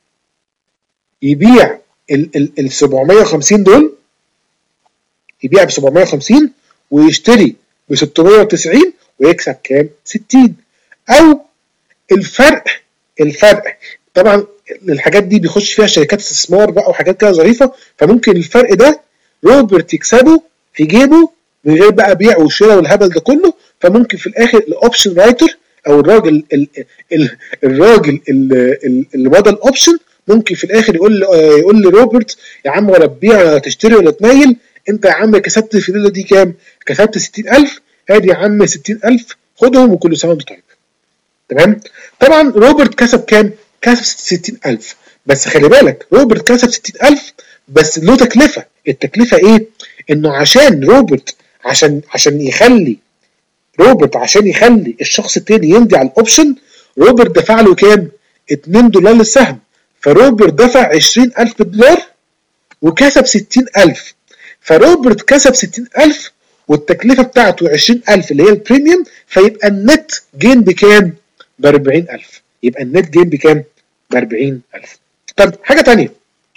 يبيع ال ال سبعمية وخمسين دول، يبيع ب سبعمية وخمسين ويشتري ب ستمية وتسعين ويكسب كام؟ ستين. او الفرق الفرق طبعا الحاجات دي بيخش فيها شركات استثمار بقى وحاجات كده ظريفه، فممكن الفرق ده روبرت يكسبه في جيبه من غير بقى بيع وشراء والهبل ده كله. فممكن في الاخر الاوبشن رايتر او الراجل ال ال الراجل اللي مضى الاوبشن ممكن في الاخر يقول يقول لروبرت يا عم ولا تبيع ولا تشتري ولا تميل، انت يا عم كسبت في الليله دي كام؟ كسبت ستين ألف، ادي يا عم ستين ألف خدهم وكل سنه وانت طيب. تمام. طبعا روبرت كسب كام؟ كسب ستين ألف، بس خلي بالك روبرت كسب ستين ألف بس له تكلفه. التكلفه ايه؟ انه عشان روبرت عشان عشان يخلي روبرت عشان يخلي الشخص التاني يمضي على الاوبشن، روبرت دفع له كام؟ اتنين دولار للسهم. فروبرت دفع عشرين ألف دولار وكسب ستين ألف. فروبرت كسب ستين ألف والتكلفه بتاعته عشرين ألف اللي هي البريميوم، فيبقى النت جين بكام؟ ب أربعين ألف. يبقى النت جين بكام؟ ب أربعين ألف. طب حاجه ثانيه،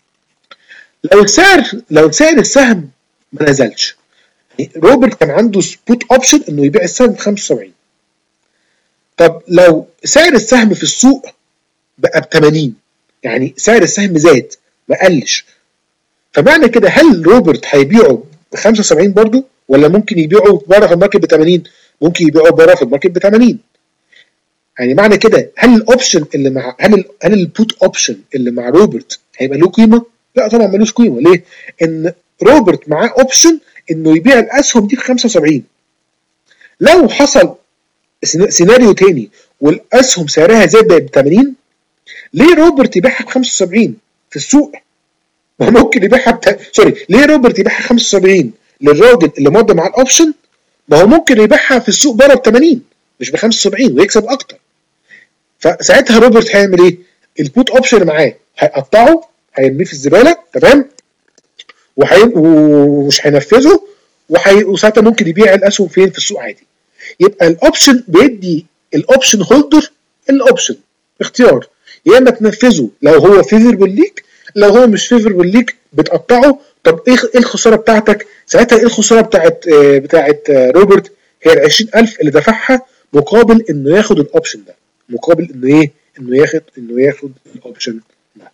لو سعر لو سعر السهم ما نزلش، روبرت كان عنده بوت اوبشن انه يبيع السهم ب خمسة وسبعين. طب لو سعر السهم في السوق بقى ب ثمانين، يعني سعر السهم زاد ما قلش، فمعنى كده هل روبرت هيبيعه ب خمسة وسبعين برضه ولا ممكن يبيعه بره في الماركت ب ثمانين؟ ممكن يبيعه بره في الماركت ب ثمانين. يعني معنى كده هل الاوبشن اللي مع هل ال... هل البوت اوبشن اللي مع روبرت هيبقى له قيمه؟ لا طبعا ملوش قيمه. ليه؟ ان روبرت معاه اوبشن انه يبيع الاسهم دي ب خمسة وسبعين. لو حصل سيناريو تاني والاسهم سعرها زاد ب ثمانين، ليه روبرت يبيعها ب خمسة وسبعين في السوق؟ ما ممكن يبيعها بت... سوري ليه روبرت يبيعها خمسة وسبعين للراجل اللي مضى مع الاوبشن؟ ما هو ممكن يبيعها في السوق بره ب ثمانين مش ب خمسة وسبعين ويكسب اكتر. فساعتها روبرت هيعمل ايه؟ البوت اوبشن معاه هيقطعه، هيرميه في الزباله، تمام، وحي... ومش هينفذه، وحي... وساعتها ممكن يبيع الاسهم فين؟ في السوق عادي. يبقى الاوبشن بيدي الاوبشن هولدر الاوبشن اختيار، يا اما تنفذه لو هو فيفربل ليك، لو هو مش فيفربل ليك بتقطعه. طب ايه ايه الخساره بتاعتك؟ ساعتها ايه الخساره بتاعت آه بتاعت آه روبرت؟ هي ال عشرين ألف اللي دفعها مقابل انه ياخد الاوبشن ده، مقابل انه ايه؟ انه ياخد انه ياخد الاوبشن ده.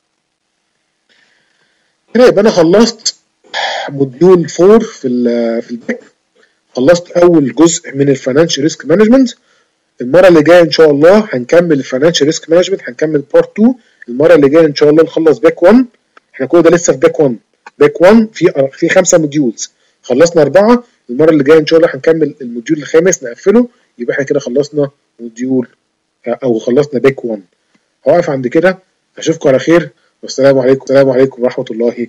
كده يبقى انا خلصت موديول أربعة في ال في الباك، خلصت اول جزء من الفاينانشال ريسك مانجمنت. المره اللي جايه ان شاء الله هنكمل الفاينانشال ريسك مانجمنت، هنكمل بارت اتنين. المره اللي جايه ان شاء الله نخلص باك واحد. احنا كل ده لسه في باك واحد. باك واحد في في خمسه موديولز، خلصنا اربعه. المره اللي جايه ان شاء الله هنكمل الموديول الخامس نقفله، يبقى احنا كده خلصنا موديول او خلصنا باك واحد. هوقف عند كده، اشوفكم على خير والسلام عليكم. السلام عليكم ورحمه الله